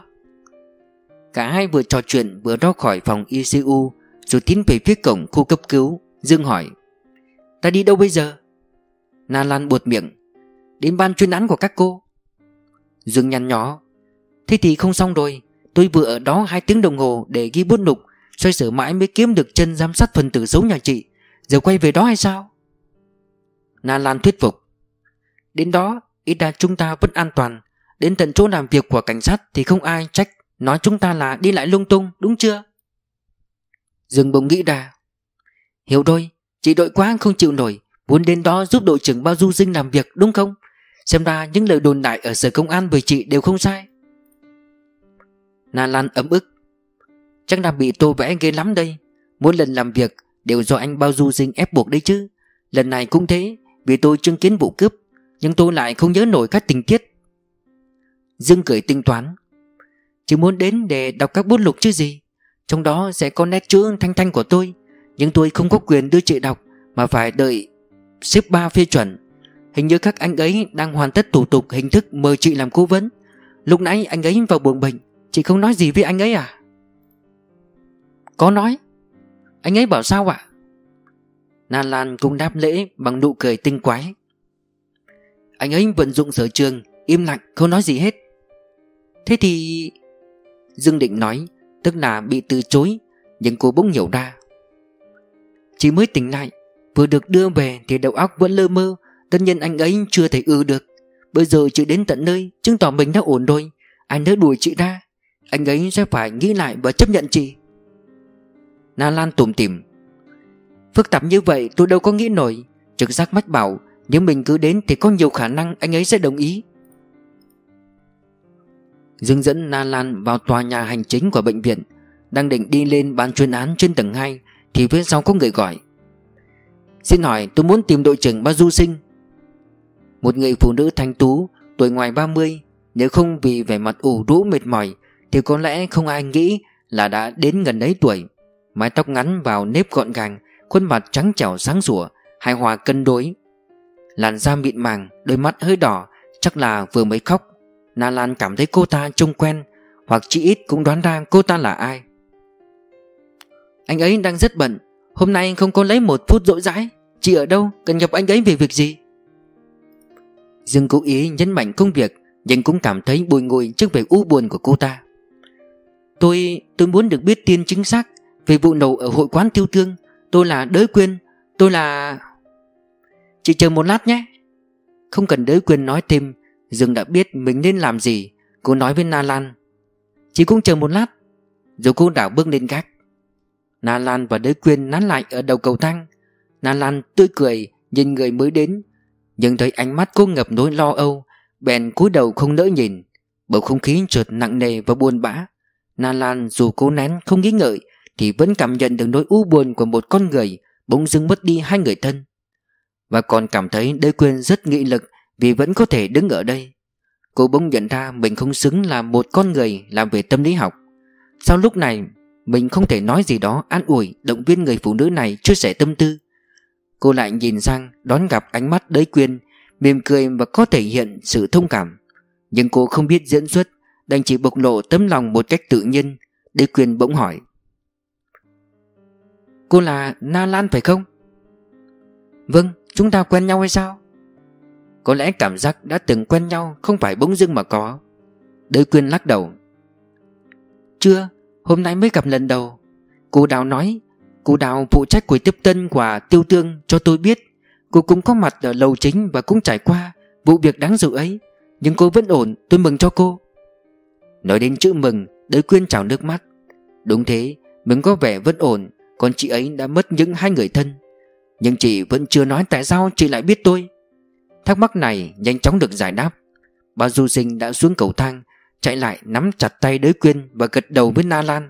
Speaker 1: Cả hai vừa trò chuyện vừa ra khỏi phòng ICU rồi tiến về phía cổng khu cấp cứu. Dương hỏi: Ta đi đâu bây giờ? Na Lan buột miệng: Đến ban chuyên án của các cô. Dương nhăn nhó: Thế thì không xong rồi. Tôi vừa ở đó 2 tiếng đồng hồ để ghi bút lục, xoay sở mãi mới kiếm được chân giám sát phần tử xấu nhà chị. Giờ quay về đó hay sao? Na Lan thuyết phục: Đến đó ít ra chúng ta vẫn an toàn. Đến tận chỗ làm việc của cảnh sát thì không ai trách nói chúng ta là đi lại lung tung, đúng chưa? Dương bỗng nghĩ ra: Hiểu rồi, chị đội quá không chịu nổi, muốn đến đó giúp đội trưởng Bao Du Sinh làm việc đúng không? Xem ra những lời đồn đại ở sở công an về chị đều không sai. Na Lan ấm ức: Chắc là bị tô vẽ ghê lắm đây. Mỗi lần làm việc đều do anh Bao Du Sinh ép buộc đấy chứ. Lần này cũng thế, vì tôi chứng kiến vụ cướp, nhưng tôi lại không nhớ nổi các tình tiết. Dương cười tính toán: Chỉ muốn đến để đọc các bút lục chứ gì. Trong đó sẽ có nét chữ thanh thanh của tôi, nhưng tôi không có quyền đưa chị đọc, mà phải đợi sếp 3 phê chuẩn. Hình như các anh ấy đang hoàn tất thủ tục hình thức mời chị làm cố vấn. Lúc nãy anh ấy vào buồng bệnh, chị không nói gì với anh ấy à? Có nói. Anh ấy bảo sao ạ? Na Lan cũng đáp lễ bằng nụ cười tinh quái. Anh ấy vận dụng sở trường, im lặng không nói gì hết. Thế thì... Dương định nói, tức là bị từ chối, nhưng cô bỗng hiểu ra. Chỉ mới tỉnh lại, vừa được đưa về thì đầu óc vẫn lơ mơ. Tất nhiên anh ấy chưa thể được. Bây giờ chị đến tận nơi, chứng tỏ mình đã ổn rồi. Anh đã đuổi chị ra, anh ấy sẽ phải nghĩ lại và chấp nhận chị. Na Lan tủm tỉm: Phức tạp như vậy tôi đâu có nghĩ nổi. Trực giác mách bảo nếu mình cứ đến thì có nhiều khả năng anh ấy sẽ đồng ý. Dương dẫn Na Lan vào tòa nhà hành chính của bệnh viện. Đang định đi lên ban chuyên án trên tầng 2 thì phía sau có người gọi: Xin hỏi tôi muốn tìm đội trưởng Bao Du Sinh. Một người phụ nữ thanh tú, tuổi ngoài 30. Nếu không vì vẻ mặt ủ rũ mệt mỏi thì có lẽ không ai nghĩ là đã đến gần ấy tuổi. Mái tóc ngắn vào nếp gọn gàng, khuôn mặt trắng trẻo sáng sủa, hài hòa cân đối. Làn da mịn màng, đôi mắt hơi đỏ, chắc là vừa mới khóc. Na Lan cảm thấy cô ta trông quen, hoặc chỉ ít cũng đoán ra cô ta là ai. Anh ấy đang rất bận, hôm nay không có lấy một phút rỗi rãi. Chị ở đâu, cần gặp anh ấy về việc gì? Dương cố ý nhấn mạnh công việc, nhưng cũng cảm thấy bùi ngùi trước vẻ u buồn của cô ta. Tôi muốn được biết tin chính xác về vụ nổ ở hội quán Tiêu Tương. Tôi là Đới Quyên. Tôi là... Chị chờ một lát nhé. Không cần Đới Quyên nói thêm, Dương đã biết mình nên làm gì. Cô nói với Na Lan: Chị cũng chờ một lát. Rồi cô đảo bước lên gác. Na Lan và Đới Quyên nán lại ở đầu cầu thang. Na Lan tươi cười nhìn người mới đến, nhưng thấy ánh mắt cô ngập nỗi lo âu, bèn cúi đầu không nỡ nhìn. Bầu không khí chợt nặng nề và buồn bã. Na Lan dù cố nén không nghĩ ngợi thì vẫn cảm nhận được nỗi u buồn của một con người bỗng dưng mất đi hai người thân. Và còn cảm thấy Đới Quyên rất nghị lực vì vẫn có thể đứng ở đây. Cô bỗng nhận ra mình không xứng là một con người làm về tâm lý học. Sau lúc này mình không thể nói gì đó an ủi, động viên người phụ nữ này chia sẻ tâm tư. Cô lại nhìn sang đón gặp ánh mắt Đới Quyên, mỉm cười và có thể hiện sự thông cảm. Nhưng cô không biết diễn xuất, đành chỉ bộc lộ tấm lòng một cách tự nhiên. Đới Quyên bỗng hỏi: Cô là Na Lan phải không? Vâng, chúng ta quen nhau hay sao? Có lẽ cảm giác đã từng quen nhau không phải bỗng dưng mà có. Đới Quyên lắc đầu: Chưa, hôm nay mới gặp lần đầu. Cô Đào nói, cô Đào phụ trách quầy tiếp tân của Tiêu Tương cho tôi biết cô cũng có mặt ở lầu chính và cũng trải qua vụ việc đáng dữ ấy. Nhưng cô vẫn ổn, tôi mừng cho cô. Nói đến chữ mừng, Đới Quyên trào nước mắt. Đúng thế, mình có vẻ vẫn ổn, còn chị ấy đã mất những hai người thân. Nhưng chị vẫn chưa nói tại sao chị lại biết tôi. Thắc mắc này nhanh chóng được giải đáp. Bao Du Sinh đã xuống cầu thang, chạy lại nắm chặt tay Đới Quyên và gật đầu với Na Lan.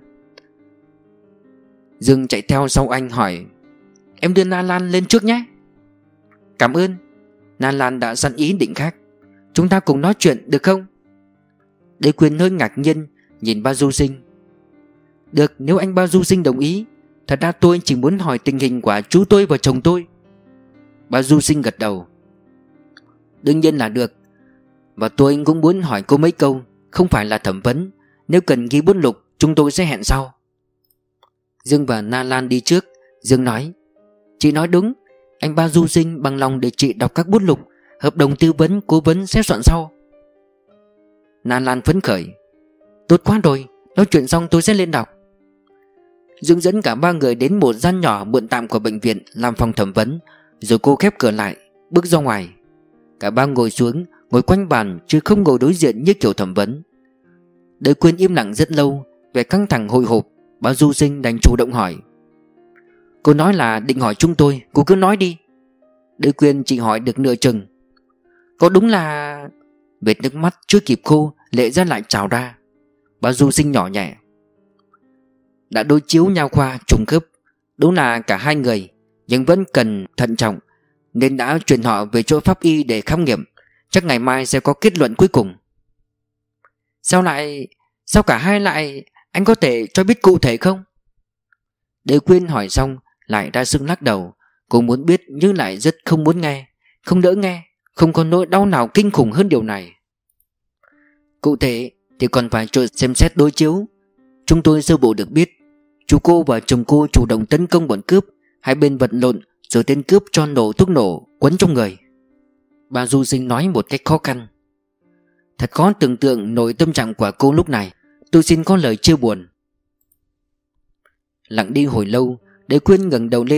Speaker 1: Dương chạy theo sau anh hỏi: Em đưa Na Lan lên trước nhé. Cảm ơn. Na Lan đã sẵn ý định khác. Chúng ta cùng nói chuyện được không? Đới Quyên hơi ngạc nhiên nhìn Bao Du Sinh. Được, nếu anh Bao Du Sinh đồng ý. Thật ra tôi chỉ muốn hỏi tình hình của chú tôi và chồng tôi. Bao Du Sinh gật đầu. Đương nhiên là được. Và tôi cũng muốn hỏi cô mấy câu, không phải là thẩm vấn. Nếu cần ghi bút lục, chúng tôi sẽ hẹn sau. Dương và Na Lan đi trước. Dương nói: Chị nói đúng, anh Bao Du Sinh bằng lòng để chị đọc các bút lục. Hợp đồng tư vấn, cố vấn sẽ soạn sau. Na Lan phấn khởi: Tốt quá rồi, nói chuyện xong tôi sẽ lên đọc. Dương dẫn cả ba người đến một gian nhỏ mượn tạm của bệnh viện làm phòng thẩm vấn. Rồi cô khép cửa lại, bước ra ngoài. Cả ba ngồi xuống, ngồi quanh bàn chứ không ngồi đối diện như kiểu thẩm vấn. Đới Quyên im lặng rất lâu, vẻ căng thẳng hồi hộp. Bao Du Sinh đành chủ động hỏi: Cô nói là định hỏi chúng tôi, cô cứ nói đi. Đới Quyên chỉ hỏi được nửa chừng. Có đúng là... Vệt nước mắt chưa kịp khô, lệ ra lại trào ra. Bao Du Sinh nhỏ nhẹ: Đã đối chiếu nha khoa trùng khớp, đúng là cả hai người, nhưng vẫn cần thận trọng, nên đã chuyển họ về chỗ pháp y để khám nghiệm. Chắc ngày mai sẽ có kết luận cuối cùng. Sao cả hai lại... Anh có thể cho biết cụ thể không? Đới Quyên hỏi xong lại ra sức lắc đầu. Cô muốn biết nhưng lại rất không muốn nghe. Không đỡ nghe. Không có nỗi đau nào kinh khủng hơn điều này. Cụ thể thì còn phải chờ xem xét đối chiếu. Chúng tôi sơ bộ được biết chú cô và chồng cô chủ động tấn công bọn cướp. Hai bên vật lộn, rồi tên cướp cho nổ thuốc nổ quấn trong người. Bà Du Sinh nói một cách khó khăn. Thật khó tưởng tượng nổi tâm trạng của cô lúc này. Tôi xin có lời chia buồn. Lặng đi hồi lâu, Đới Quyên ngẩng đầu lên,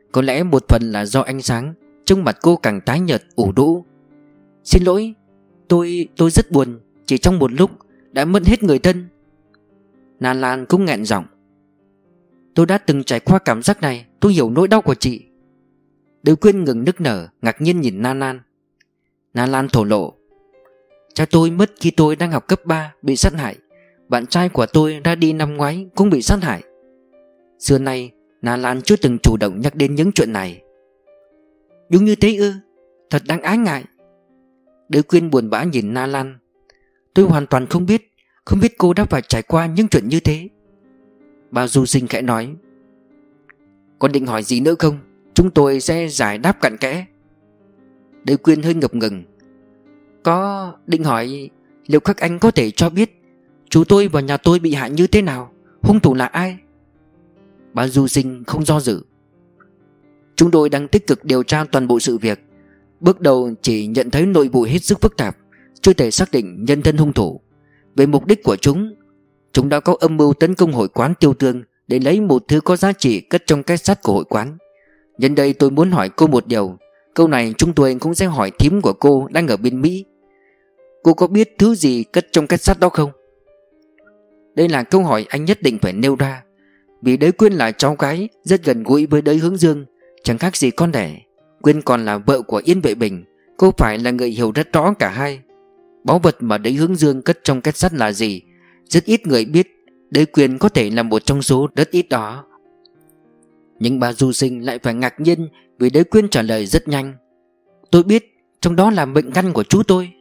Speaker 1: Có lẽ một phần là do ánh sáng, trông mặt cô càng tái nhợt ủ rũ. Xin lỗi, tôi rất buồn. Chỉ trong một lúc đã mất hết người thân. Na Lan cũng nghẹn giọng. Tôi đã từng trải qua cảm giác này. Tôi hiểu nỗi đau của chị. Đới Quyên ngừng nức nở, ngạc nhiên nhìn Na Lan. Na Lan thổ lộ. Cha tôi mất khi tôi đang học cấp 3, bị sát hại. Bạn trai của tôi ra đi năm ngoái cũng bị sát hại. Xưa nay Na Lan chưa từng chủ động nhắc đến những chuyện này. Đúng như thế ư? Thật đáng ái ngại. Đới Quyên buồn bã nhìn Na Lan. Tôi hoàn toàn không biết cô đã phải trải qua những chuyện như thế. Bà Du Sinh khẽ nói. Còn định hỏi gì nữa không? Chúng tôi sẽ giải đáp cặn kẽ. Đới Quyên hơi ngập ngừng. Có định hỏi liệu các anh có thể cho biết chú tôi và nhà tôi bị hại như thế nào? Hung thủ là ai? Bà Du Sinh không do dự. Chúng tôi đang tích cực điều tra toàn bộ sự việc. Bước đầu chỉ nhận thấy nội vụ hết sức phức tạp, chưa thể xác định nhân thân hung thủ. Về mục đích của chúng đã có âm mưu tấn công hội quán Tiêu Tương để lấy một thứ có giá trị cất trong két sắt của hội quán. Nhân đây tôi muốn hỏi cô một điều. Câu này chúng tôi cũng sẽ hỏi thím của cô đang ở bên Mỹ. Cô có biết thứ gì cất trong két sắt đó không? Đây là câu hỏi anh nhất định phải nêu ra. Vì Đới Quyên là cháu gái rất gần gũi với Đới Hướng Dương, chẳng khác gì con đẻ. Quyên còn là vợ của Yên Vệ Bình. Cô phải là người hiểu rất rõ cả hai. Báu vật mà Đới Hướng Dương cất trong két sắt là gì, rất ít người biết. Đới Quyên có thể là một trong số rất ít đó. Nhưng bà Du Sinh lại phải ngạc nhiên vì Đới Quyên trả lời rất nhanh. Tôi biết, trong đó là bệnh căn của chú tôi.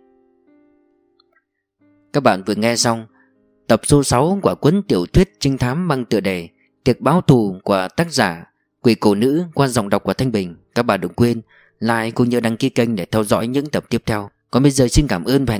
Speaker 1: Các bạn vừa nghe xong tập số 6 của cuốn tiểu thuyết trinh thám mang tựa đề Tiệc báo thù của tác giả Quỷ Cổ Nữ qua giọng đọc của Thanh Bình. Các bạn đừng quên like cũng như đăng ký kênh để theo dõi những tập tiếp theo. Còn bây giờ xin cảm ơn và hẹn